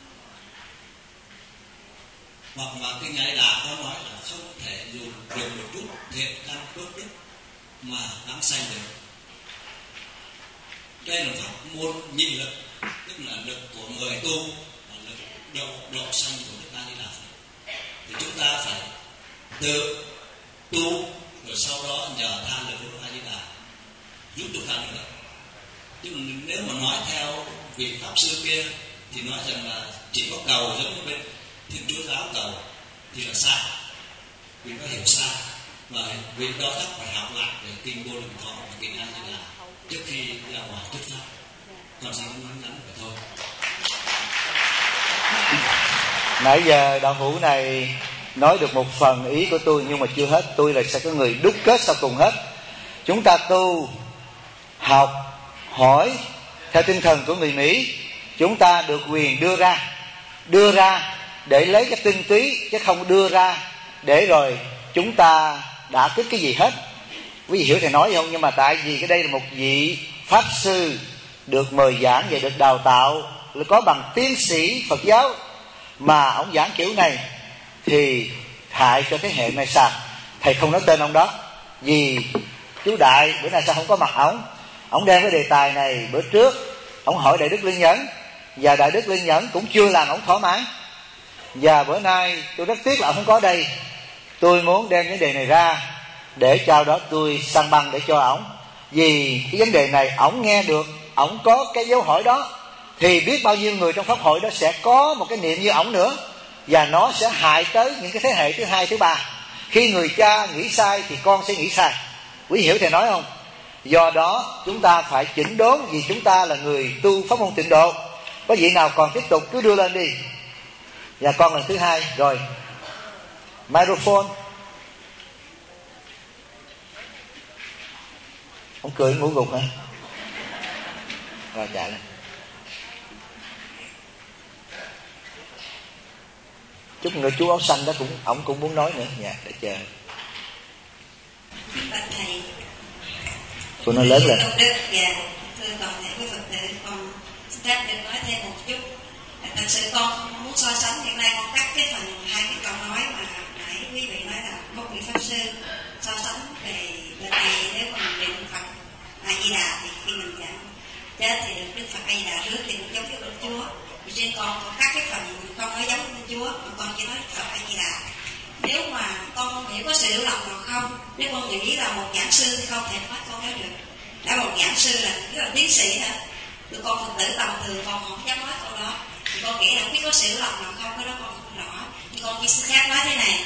hoặc mà cái Nhạy Đạo có nói là không thể dùng một chút thiện căn phước đức mà đáng sanh được. Đây là pháp môn nhị lực, tức là lực của người tu và lực độ sanh của Đức A Di Đà Phật. Thì chúng ta phải tự tu, rồi sau đó nhờ than lực của Đức A Di Đà giúp chúng ta nữa. Chứ nếu mà nói theo vị pháp sư kia thì nói rằng là chỉ có cầu giống như bên Thiên Chúa giáo cầu thì là sai, vì nó hiểu sai. Và vì đó chắc phải học lại về kinh Vô Lượng Thọ và kinh A Di Đà trước khi ra ngoài thuyết pháp. Con xin nói ngắn vậy thôi. Nãy giờ Đạo Hữu này nói được một phần ý của tôi, nhưng mà chưa hết. Tôi là sẽ có người đúc kết sau cùng hết. Chúng ta tu, học, hỏi theo tinh thần của người Mỹ. Chúng ta được quyền đưa ra để lấy cái tinh túy, chứ không đưa ra để rồi chúng ta đã kích cái gì hết. Quý vị hiểu thầy nói không? Nhưng mà tại vì cái đây là một vị pháp sư được mời giảng và được đào tạo, có bằng tiến sĩ Phật giáo, mà ông giảng kiểu này thì hại cho thế hệ mai sau. Thầy không nói tên ông đó vì chú Đại bữa nay sao không có mặt ông đem cái đề tài này bữa trước ông hỏi Đại Đức Linh Nhẫn, và Đại Đức Linh Nhẫn cũng chưa làm ông thỏa mãn. Và bữa nay tôi rất tiếc là ông không có đây. Tôi muốn đem vấn đề này ra để cho đó tôi săn băng để cho ổng, vì cái vấn đề này ổng nghe được, ổng có cái dấu hỏi đó, thì biết bao nhiêu người trong pháp hội đó sẽ có một cái niệm như ổng nữa, và nó sẽ hại tới những cái thế hệ thứ hai, thứ ba. Khi người cha nghĩ sai thì con sẽ nghĩ sai. Quý hiểu thầy nói không? Do đó chúng ta phải chỉnh đốn, vì chúng ta là người tu pháp môn tịnh độ. Có vị nào còn tiếp tục cứ đưa lên đi. Và con lần thứ hai rồi. Microphone. Ông cười ngủ gục hả? Rồi chạy lên. Chút người chú áo xanh đó ổng cũng muốn nói nữa. Dạ, để chờ. Bạch thầy. Tôi nói lớn lên. Dạ, thưa toàn thể quý Phật tử, con xin phép được nói thêm một chút. Thật sự con không muốn so sánh, hiện nay con cắt cái phần hai cái câu nói mà nãy quý vị nói là một vị pháp sư so sánh về lần này, nếu mà mình niệm Phật A Di Đà thì khi mình giảng chết thì được Đức Phật A Di Đà rước thì cũng giống với Đức Chúa. Thì trên con cắt cái phần con nói giống với Đức Chúa, mà con chỉ nói Phật A Di Đà. Nếu mà con không hiểu có sự hiểu lầm nào không, nếu con nghĩ là một giảng sư thì không thể nói con nói được. Đã một giảng sư là rất là tiến sĩ hả? Tụi con Phật tử tầm thường con không dám nói câu đó. Thì con nghĩ là không biết có sự hiểu lầm nào không, cái đó con không rõ. Nhưng con chỉ xin phép nói thế này.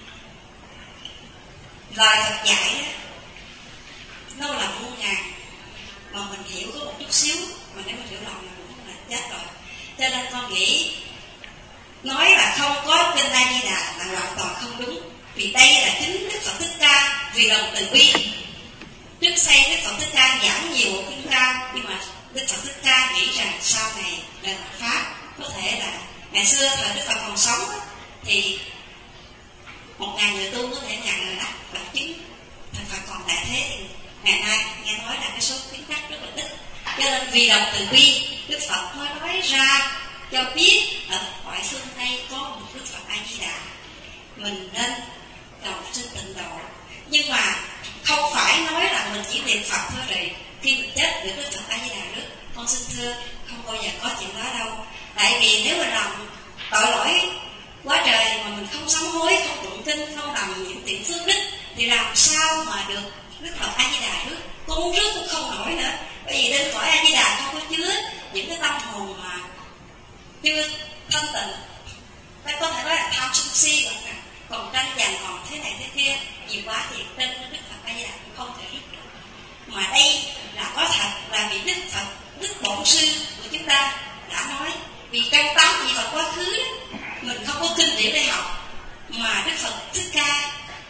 Lời Phật dạy đó, nó là muôn ngàn, mà mình hiểu có một chút xíu, mà nếu mình hiểu lầm là cũng là chết rồi. Cho nên con nghĩ nói là không có kinh A Di Đà là hoàn toàn không đúng, vì đây là chính Đức Phật Thích Ca vì lòng từ bi. Trước xây Đức Phật Thích Ca giảng nhiều kinh ca, nhưng mà Đức Phật Thích Ca nghĩ rằng sau này là pháp, có thể là ngày xưa thời Đức Phật còn sống thì 1.000 người tu có thể 1.000 người đắc bằng chứng. Thành Phật còn tại thế thì ngày nay nghe nói là cái số kiến đắc rất là ít. Cho nên vì lòng từ bi, Đức Phật mới nói ra cho biết ở ngoại phương Tây có một Đức Phật A Di Đà, mình nên cầu xin tịnh độ. Nhưng mà không phải nói là mình chỉ niệm Phật thôi rồi khi mình chết được Đức Phật A Di Đà rước. Con xin thưa, không bao giờ có chuyện đó đâu. Tại vì nếu mình làm tội lỗi quá trời mà mình không sám hối, không tụng kinh, không làm những chuyện phước đức thì làm sao mà được Đức Phật A Di Đà rước, con muốn rước cũng không nổi nữa, bởi vì lên cõi A Di Đà không có chứa những cái tâm hồn mà chưa thanh tịnh. Ta có thể nói là tham sân si, còn tranh giành còn thế này thế kia nhiều quá thì trên Đức Phật A Di Đà cũng không thể rước được. Mà đây là có thật là vì Đức Phật, Đức Bổn Sư của chúng ta đã nói, vì trong 8 vị Phật quá khứ đó, mình không có kinh điển để học, mà Đức Phật Thích Ca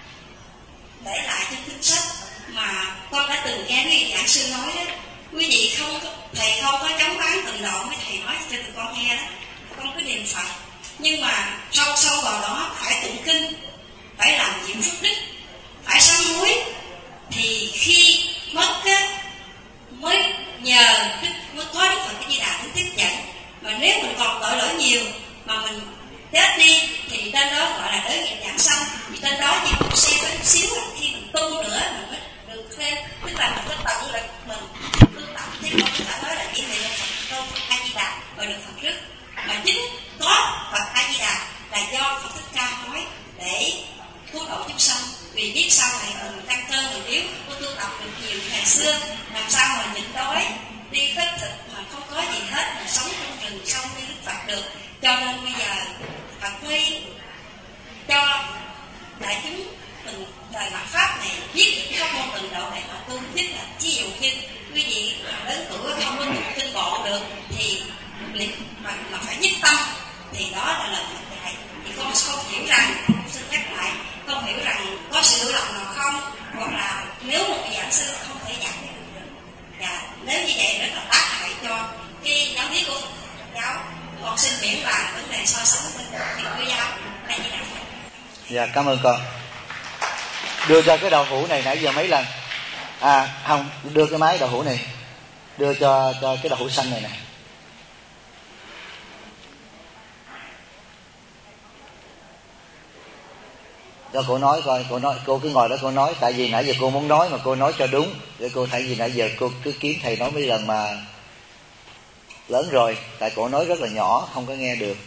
để lại trong kinh sách mà con đã từng nghe quý vị giảng sư nói đó. Quý vị thầy không có chống bán từng đoạn với thầy nói cho tụi con nghe đó, con cứ niệm Phật, nhưng mà song song vào đó phải tụng kinh, phải làm nhiệm phước đức, phải sám hối, thì khi mất á mới nhờ mới có Đức Phật A Di Đà tiếp dẫn. Mà nếu mình còn tội lỗi nhiều mà mình chết đi thì tên đó gọi là đới nghiệp giảng sanh, thì tên đó chỉ một xe với chút xíu, khi mình tu nữa mình mới được thêm, tức là mình có tận lực mình tu tập. Thế con đã nói là chỉ niệm Phật tôn A Di Đà và được Phật rước, mà chính có Phật A Di Đà là do Phật Thích Ca nói để cứu độ chúng sanh. Vì biết sau này mình tăng cơ mình yếu, có tu tập được nhiều ngày xưa, làm sao mà nhịn đói đi khất thực mà không có gì hết, mà sống trong rừng sông như Đức Phật được. Cho nên bây giờ Phật mới cho đại chúng từng đời mặt pháp này viết những pháp môn từng độ để mà tu. Nhất là ví dụ như quý vị lớn tuổi không có tụng kinh bộ được thì mà phải nhất tâm, thì đó là lời Phật dạy. Thì con không hiểu rằng, xin nhắc lại, không hiểu rằng có sự hiểu lầm nào không, hoặc là nếu một vị giảng sư không thể giảng được. Và nếu như vậy rất là tác hại cho cái giáo lý của Phật giáo. Con xin miễn bàn vấn đề so sánh với Thiên Chúa giáo. Đây như là dạ, cảm ơn con. Đưa cho cái đậu hũ này nãy giờ mấy lần. Không, đưa cái máy đậu hũ này, đưa cho cái đậu hũ xanh này nè. Cho cô nói coi, cô cứ ngồi đó cô nói, tại vì nãy giờ cô muốn nói mà cô nói cho đúng, để cô thấy vì nãy giờ cô cứ kiếm thầy nói mấy lần mà lớn rồi, tại cô nói rất là nhỏ không có nghe được.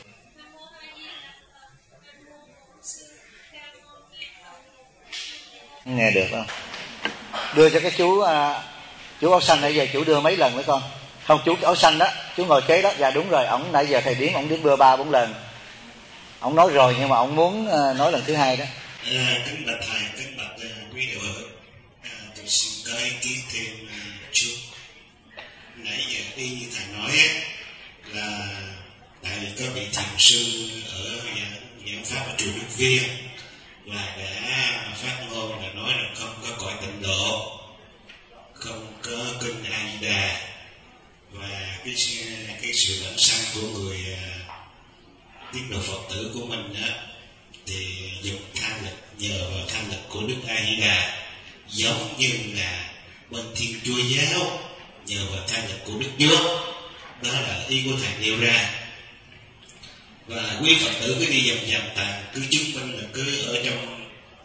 Nghe được không? Đưa cho cái chú áo xanh nãy giờ chú đưa mấy lần với con. Không, chú áo xanh đó, chú ngồi kế đó. Dạ đúng rồi, ổng nãy giờ thầy điếm ổng đưa 3-4 lần. Ổng nói rồi nhưng mà ổng muốn nói lần thứ hai đó. Kính bạch thầy, kính bạch quý đạo hữu, tôi xin có ý kiến thêm chút. Nãy giờ y như thầy nói là tại vì có vị thiền sư ở giảng pháp ở chùa Đức Viên là đã phát ngôn là nói là không có cõi tịnh độ, không có kinh A Di Đà, và cái sự lãnh sanh của người tiến độ Phật tử của mình đó thì dùng tham lực, nhờ vào tham lực của Đức A Di Đà, giống như là bên Thiên Chúa giáo nhờ vào tham lực của Đức Chúa. Đó là ý của thầy nêu ra. Và quý Phật tử cứ đi vòng tàn, cứ chứng minh là cứ ở trong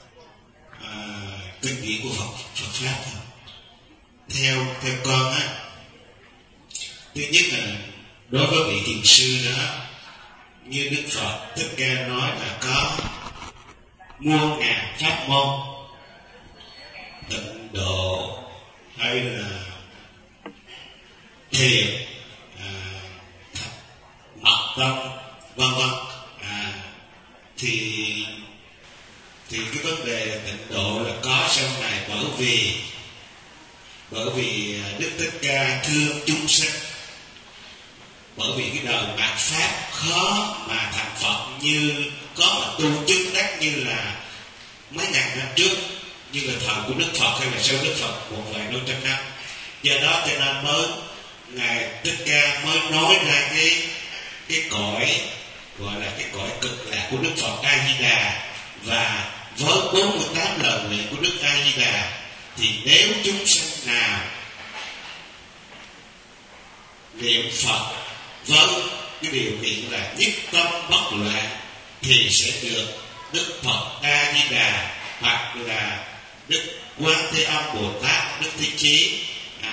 kinh điển của Phật pháp thôi. Theo con á, thứ nhất là đối với vị thiền sư đó, như Đức Phật Thích Ca nói là có muôn ngàn pháp môn tịnh độ hay là thiền, mật tông, vân vân. Thì cái vấn đề tịnh độ là có sau này, bởi vì Đức Thích Ca thương chúng sanh, bởi vì cái đời mạt pháp khó mà thành Phật như có mà tu chứng đắc như là mấy ngàn năm trước, như là thời của Đức Phật hay là sau Đức Phật một vài đôi trăm năm. Do đó cho nên mới ngài Thích Ca mới nói ra cái cõi gọi là cái cõi cực lạc của Đức Phật A Di Đà, và với 48 lời nguyện của Đức A Di Đà thì nếu chúng sanh nào niệm Phật với cái điều kiện là nhất tâm bất loạn thì sẽ được Đức Phật A Di Đà hoặc là Đức Quan Thế Âm Bồ Tát, Đức Thế Chí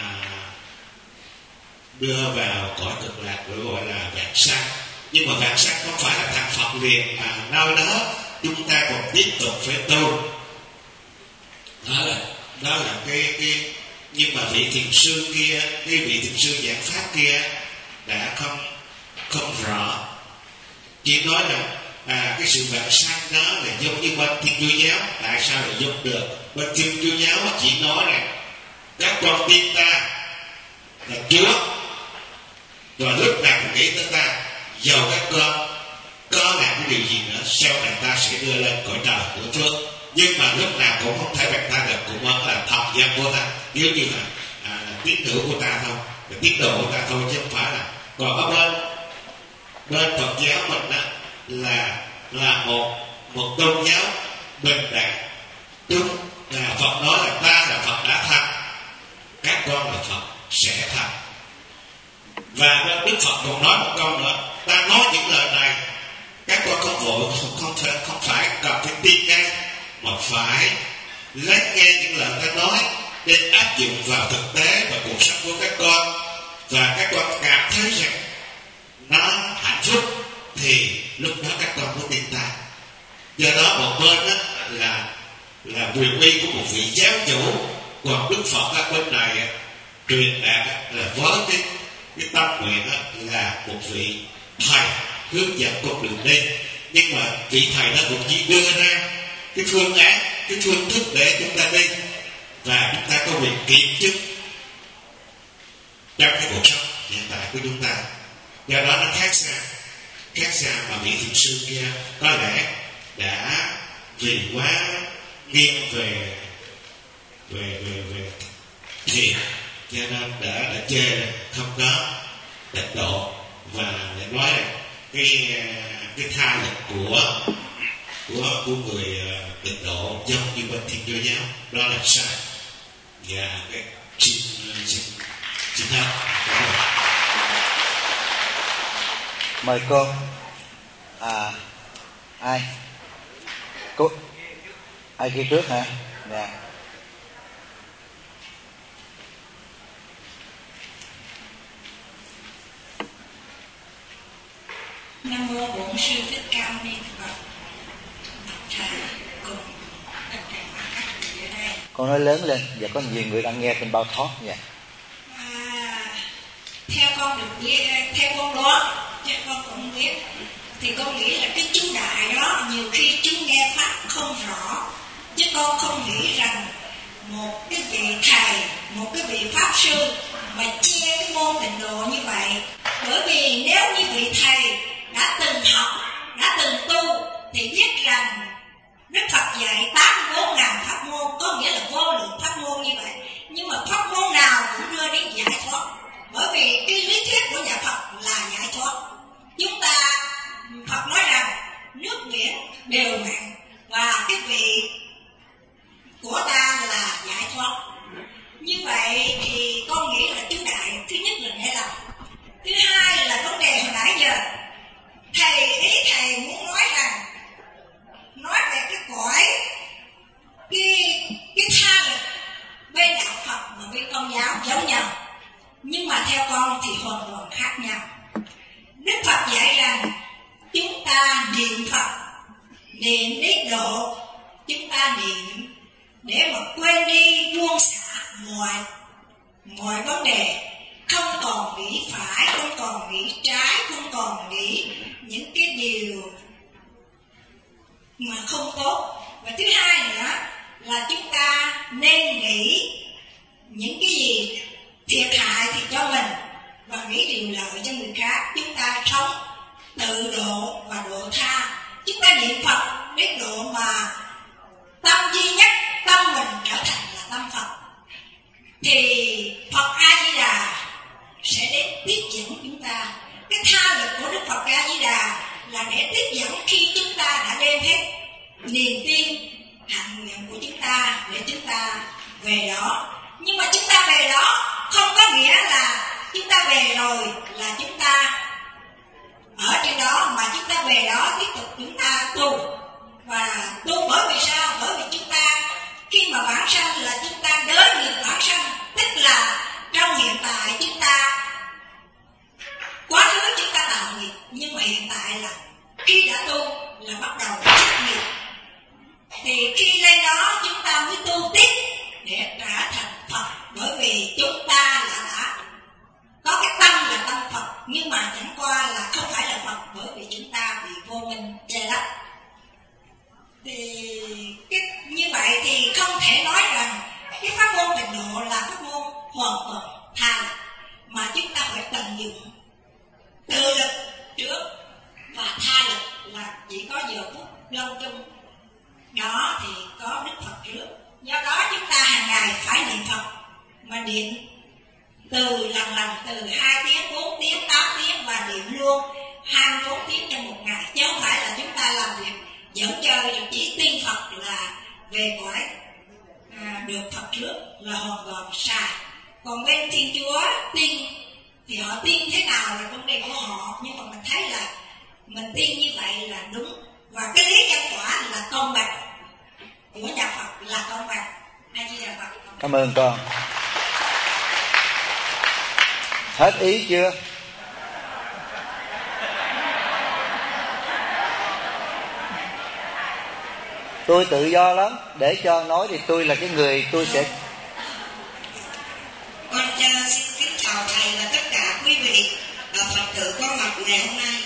đưa vào cõi cực lạc, gọi là vãng sanh. Nhưng mà vãng sanh không phải là thành Phật liền, mà nơi đó chúng ta còn tiếp tục phải tu. Đó là đó là cái nhưng mà vị thiền sư kia, cái vị thiền sư giảng pháp kia đã không rõ, chỉ nói là cái sự vãng sanh đó là giống như bên Thiên Chúa giáo. Tại sao lại giống được? Bên Thiên Chúa giáo chỉ nói rằng các con tin ta là Chúa, và lúc nào cũng nghĩ tới ta, dầu các con có làm cái điều gì nữa, sau này ta sẽ đưa lên cõi trời của Chúa, nhưng mà lúc nào cũng không thể bằng ta được, cũng vẫn là thần dân của ta, nếu như là tín hữu của ta thôi, là tín đồ của ta thôi, chứ không phải là. Còn ở bên Phật giáo mình đó là một tôn giáo bình đẳng. Đúng là Phật nói là ta là Phật đã thành, các con là Phật sẽ thành. Và Đức Phật còn nói một câu nữa, ta nói những lời này các con không vội, không phải cần phải tin ngay, mà phải lắng nghe những lời ta nói để áp dụng vào thực tế và cuộc sống của các con, và các con cảm thấy rằng nó hạnh phúc thì lúc đó các con mới tin ta. Do đó một bên đó là quyền uy của một vị giáo chủ, còn Đức Phật ở bên này truyền đạt là với cái tâm nguyện là một vị thầy hướng dẫn con đường đi. Nhưng mà vị thầy đó cũng chỉ đưa ra cái phương án, cái phương thức để chúng ta đi, và chúng ta có quyền kiểm chứng trong cái cuộc sống hiện tại của chúng ta. Do đó nó khác xa mà vị thiền sư kia có lẽ đã vì quá nghiêng về thiền, cho nên đã chê không có tịnh độ, và để nói là cái tha lực của người tịnh độ giống như bên Thiên Chúa giáo, đó là sai. Và cái xin hết. Mời cô. Ai? Cô ai kia trước hả? Dạ. Nam mô Bổn Sư Thích Ca Mâu Ni Phật. Thầy cùng tất cả các vị ở đây. Con nói lớn lên, và có nhiều người đang nghe trên bao thoát vậy. Theo con được biết, theo con đó, chứ con cũng biết, thì con nghĩ là cái chú đại đó nhiều khi chú nghe pháp không rõ, chứ con không nghĩ rằng một cái vị thầy, một cái vị pháp sư mà chia cái môn tịnh độ như vậy. Bởi vì nếu như vị thầy đã từng học, đã từng tu thì biết rằng Đức Phật dạy 84.000 pháp môn, có nghĩa là vô lượng pháp môn như vậy. Nhưng mà pháp môn nào cũng đưa đến giải thoát, bởi vì cái lý thuyết của nhà Phật là giải thoát. Chúng ta, Phật nói rằng nước biển đều mặn, và cái vị của ta là giải thoát. Như vậy thì con nghĩ là chú đại thứ nhất là để làm. Thứ hai là vấn đề hồi nãy giờ thầy muốn nói rằng, nói về cái cõi, cái tha lực bên đạo Phật và bên Công giáo giống nhau, nhưng mà theo con thì hoàn toàn khác nhau. Đức Phật dạy rằng chúng ta niệm Phật, niệm đế độ, chúng ta niệm để mà quên đi, buông xả mọi vấn đề, không còn nghĩ phải, không còn nghĩ trái, không còn nghĩ những cái điều mà không tốt. Và thứ hai nữa là chúng ta nên nghĩ những cái gì thiệt hại thì cho mình, và nghĩ điều lợi cho người khác. Chúng ta sống tự độ và độ tha. Chúng ta niệm Phật đến độ mà tâm duy nhất, tâm mình trở thành là tâm Phật, thì Phật A Di Đà sẽ đến tiếp dẫn chúng ta. Cái tha lực của Đức Phật A Di Đà là để tiếp dẫn khi chúng ta đã đem hết niềm tin, hạnh nguyện của chúng ta để chúng ta về đó. Nhưng mà chúng ta về đó không có nghĩa là chúng ta về rồi là chúng ta ở trên đó, mà chúng ta về đó tiếp tục chúng ta tu. Và tu bởi vì sao? Bởi vì chúng ta khi mà vãng sanh là chúng ta đới nghiệp vãng sanh, tức là trong hiện tại chúng ta, quá khứ chúng ta tạo nghiệp, nhưng mà hiện tại là khi đã tu là bắt đầu sát nghiệp. Thì khi lên đó chúng ta mới tu tiếp để trở thành Phật, bởi vì chúng ta đã có cái tâm là tâm Phật, nhưng mà chẳng qua là không phải là Phật, bởi vì chúng ta bị vô minh che lấp. Thì như vậy thì không thể nói rằng cái pháp môn tịnh độ là pháp môn hoàn toàn tha lực, mà chúng ta phải tận dụng tự lực trước và tha lực là chỉ có giờ phút lâu chung đó thì có Đức Phật trước. Do đó chúng ta hàng ngày phải niệm Phật, mà niệm từ lần từ 2 tiếng, 4 tiếng, 8 tiếng và niệm luôn 24 tiếng trong một ngày, chứ không phải là chúng ta làm việc dẫn chơi rồi chỉ tin Phật là về cõi được Phật trước là hoàn toàn sai. Còn bên Thiên Chúa tin thì họ tin thế nào là vấn đề của họ, nhưng mà mình thấy là mình tin như vậy là đúng, và cái lý nhân quả là công bằng của nhà Phật là công bằng. A Di Đà Phật. Cảm ơn con. Hết ý chưa? Tôi tự do lắm, để cho nói thì tôi là cái người tôi sẽ. Con xin kính chào thầy và tất cả quý vị Phật tử có mặt ngày hôm nay.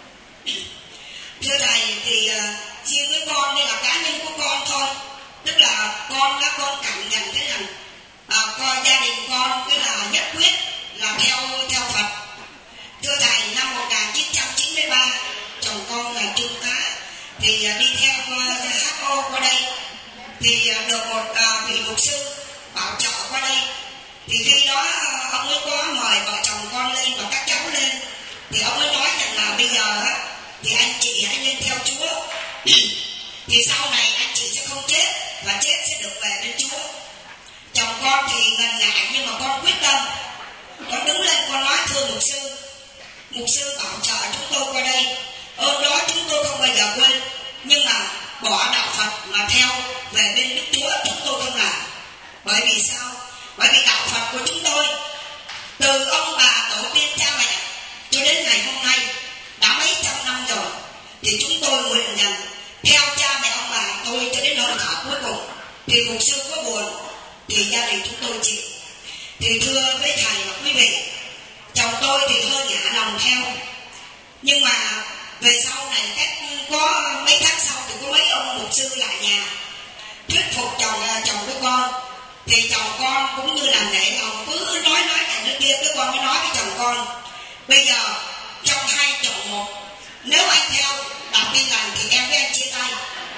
Thưa thầy, thì riêng với con đây là cá nhân của con thôi, tức là con cảm nhận thế rằng con gia đình con cứ là nhất quyết là theo Phật. Thưa thầy, năm 1993 chồng con là trung tá thì đi theo HO qua đây, thì được một vị mục sư bảo trợ qua đây. Thì khi đó ông ấy có mời vợ chồng con lên và các cháu lên, thì ông ấy nói rằng là bây giờ thì anh chị hãy lên theo Chúa, thì sau này anh chị sẽ không chết và chết sẽ được về bên Chúa. Chồng con thì ngần ngại, nhưng mà con quyết tâm, con đứng lên con nói thưa mục sư bảo trợ chúng tôi qua đây, ơn đó chúng tôi không bao giờ quên, nhưng mà bỏ đạo Phật mà theo về bên Đức Chúa chúng tôi không làm. Bởi vì sao? Bởi vì đạo Phật của chúng tôi từ ông bà tổ tiên cha mẹ cho đến ngày hôm nay đã mấy trăm năm rồi, thì chúng tôi nguyện nhận theo cha mẹ ông bà tôi cho đến hơi thở cuối cùng. Thì mục sư có buồn thì gia đình chúng tôi chịu. Thì thưa với thầy và quý vị, chồng tôi thì hơi ngã lòng theo, nhưng mà về sau này có mấy tháng sau thì có mấy ông mục sư lại nhà thuyết phục chồng của con. Thì chồng con cũng như là nể lòng, cứ nói này nói kia, cái con mới nói với chồng con, bây giờ trong hai chọn một, nếu anh theo đạo Tin Lành thì em với anh chia tay.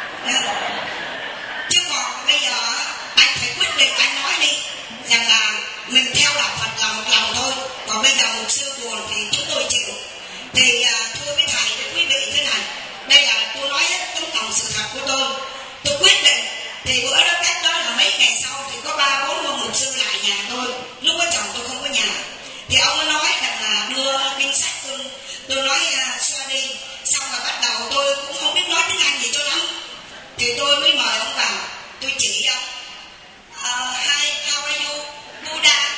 Chứ còn bây giờ anh phải quyết định, anh nói đi rằng là mình theo đạo Phật là một lòng thôi, còn bây giờ mục sư buồn thì chúng tôi chịu. Thì thưa với thầy với quý vị thế này, đây là tôi nói hết tấm lòng sự thật của tôi quyết định. Thì bữa đó cách đó là mấy ngày sau thì có 3-4 ông mục sư lại nhà tôi, lúc đó chồng tôi không có nhà, thì ông ấy nói rằng là đưa kinh sách tôi nói xoa đi, xong rồi bắt đầu tôi cũng không biết nói tiếng Anh gì cho lắm, thì tôi mới mời ông vào, tôi chỉ ông hi, how are you, Buddha.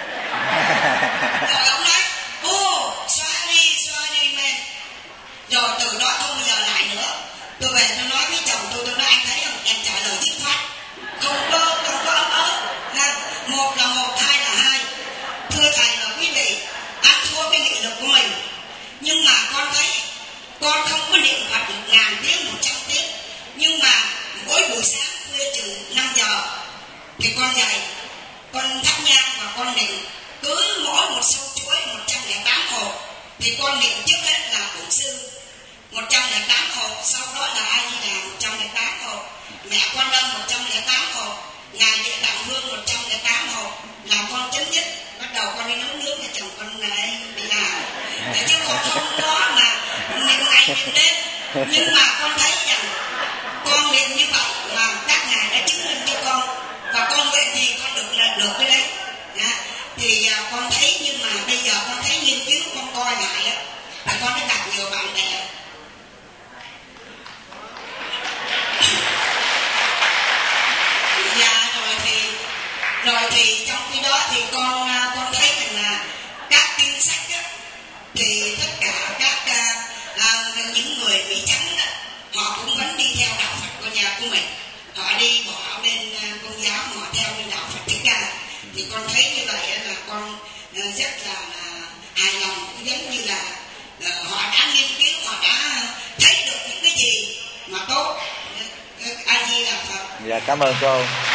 Rồi ông nói xoa đi man. Rồi từ đó không bao giờ lại nữa. Tôi về tôi nói với chồng tôi nói anh thấy không, em trả lời dứt khoát, không có ha. Một là một, hai là hai. Thưa thầy và quý vị, ăn thua cái nghị lực của mình, nhưng mà con thấy con không có niệm Phật được 1000 tiếng, 100 tiếng, nhưng mà mỗi buổi sáng khuya chừng 5 giờ thì con dậy, con thắp nhang và con niệm, cứ mỗi một sâu chuối 108 hộp, thì con niệm trước hết là Bổn Sư 108 hộp, sau đó là A Di Đà 108 hộp, Mẹ Quan Âm 108 hộp, Ngài Địa Tạng Vương 108 hộp, là con chấm dứt. Bắt đầu con đi nấu nước cho chồng con này đi làm, chứ con không có mà niệm ngày niệm đêm. Nhưng mà con thấy rằng con niệm như vậy mà các ngài đã chứng minh cho con, và con nguyện gì con được cái đấy. Thì con thấy, nhưng mà bây giờ con thấy nghiên cứu con coi lại á, là con đã gặp nhiều bạn bè. Dạ rồi thì trong khi đó thì con thấy rằng là các kinh sách á, thì tất cả các những người Mỹ Trắng á, họ cũng vẫn đi theo đạo Phật của nhà của mình, họ đi bỏ bên Công giáo, họ theo bên đạo Phật Thích Ca. Thì con thấy như vậy là con rất là hài lòng, cũng giống như là họ đã nghiên cứu, họ đã thấy được những cái gì mà tốt. A Di Đà Phật. Dạ, cảm ơn cô.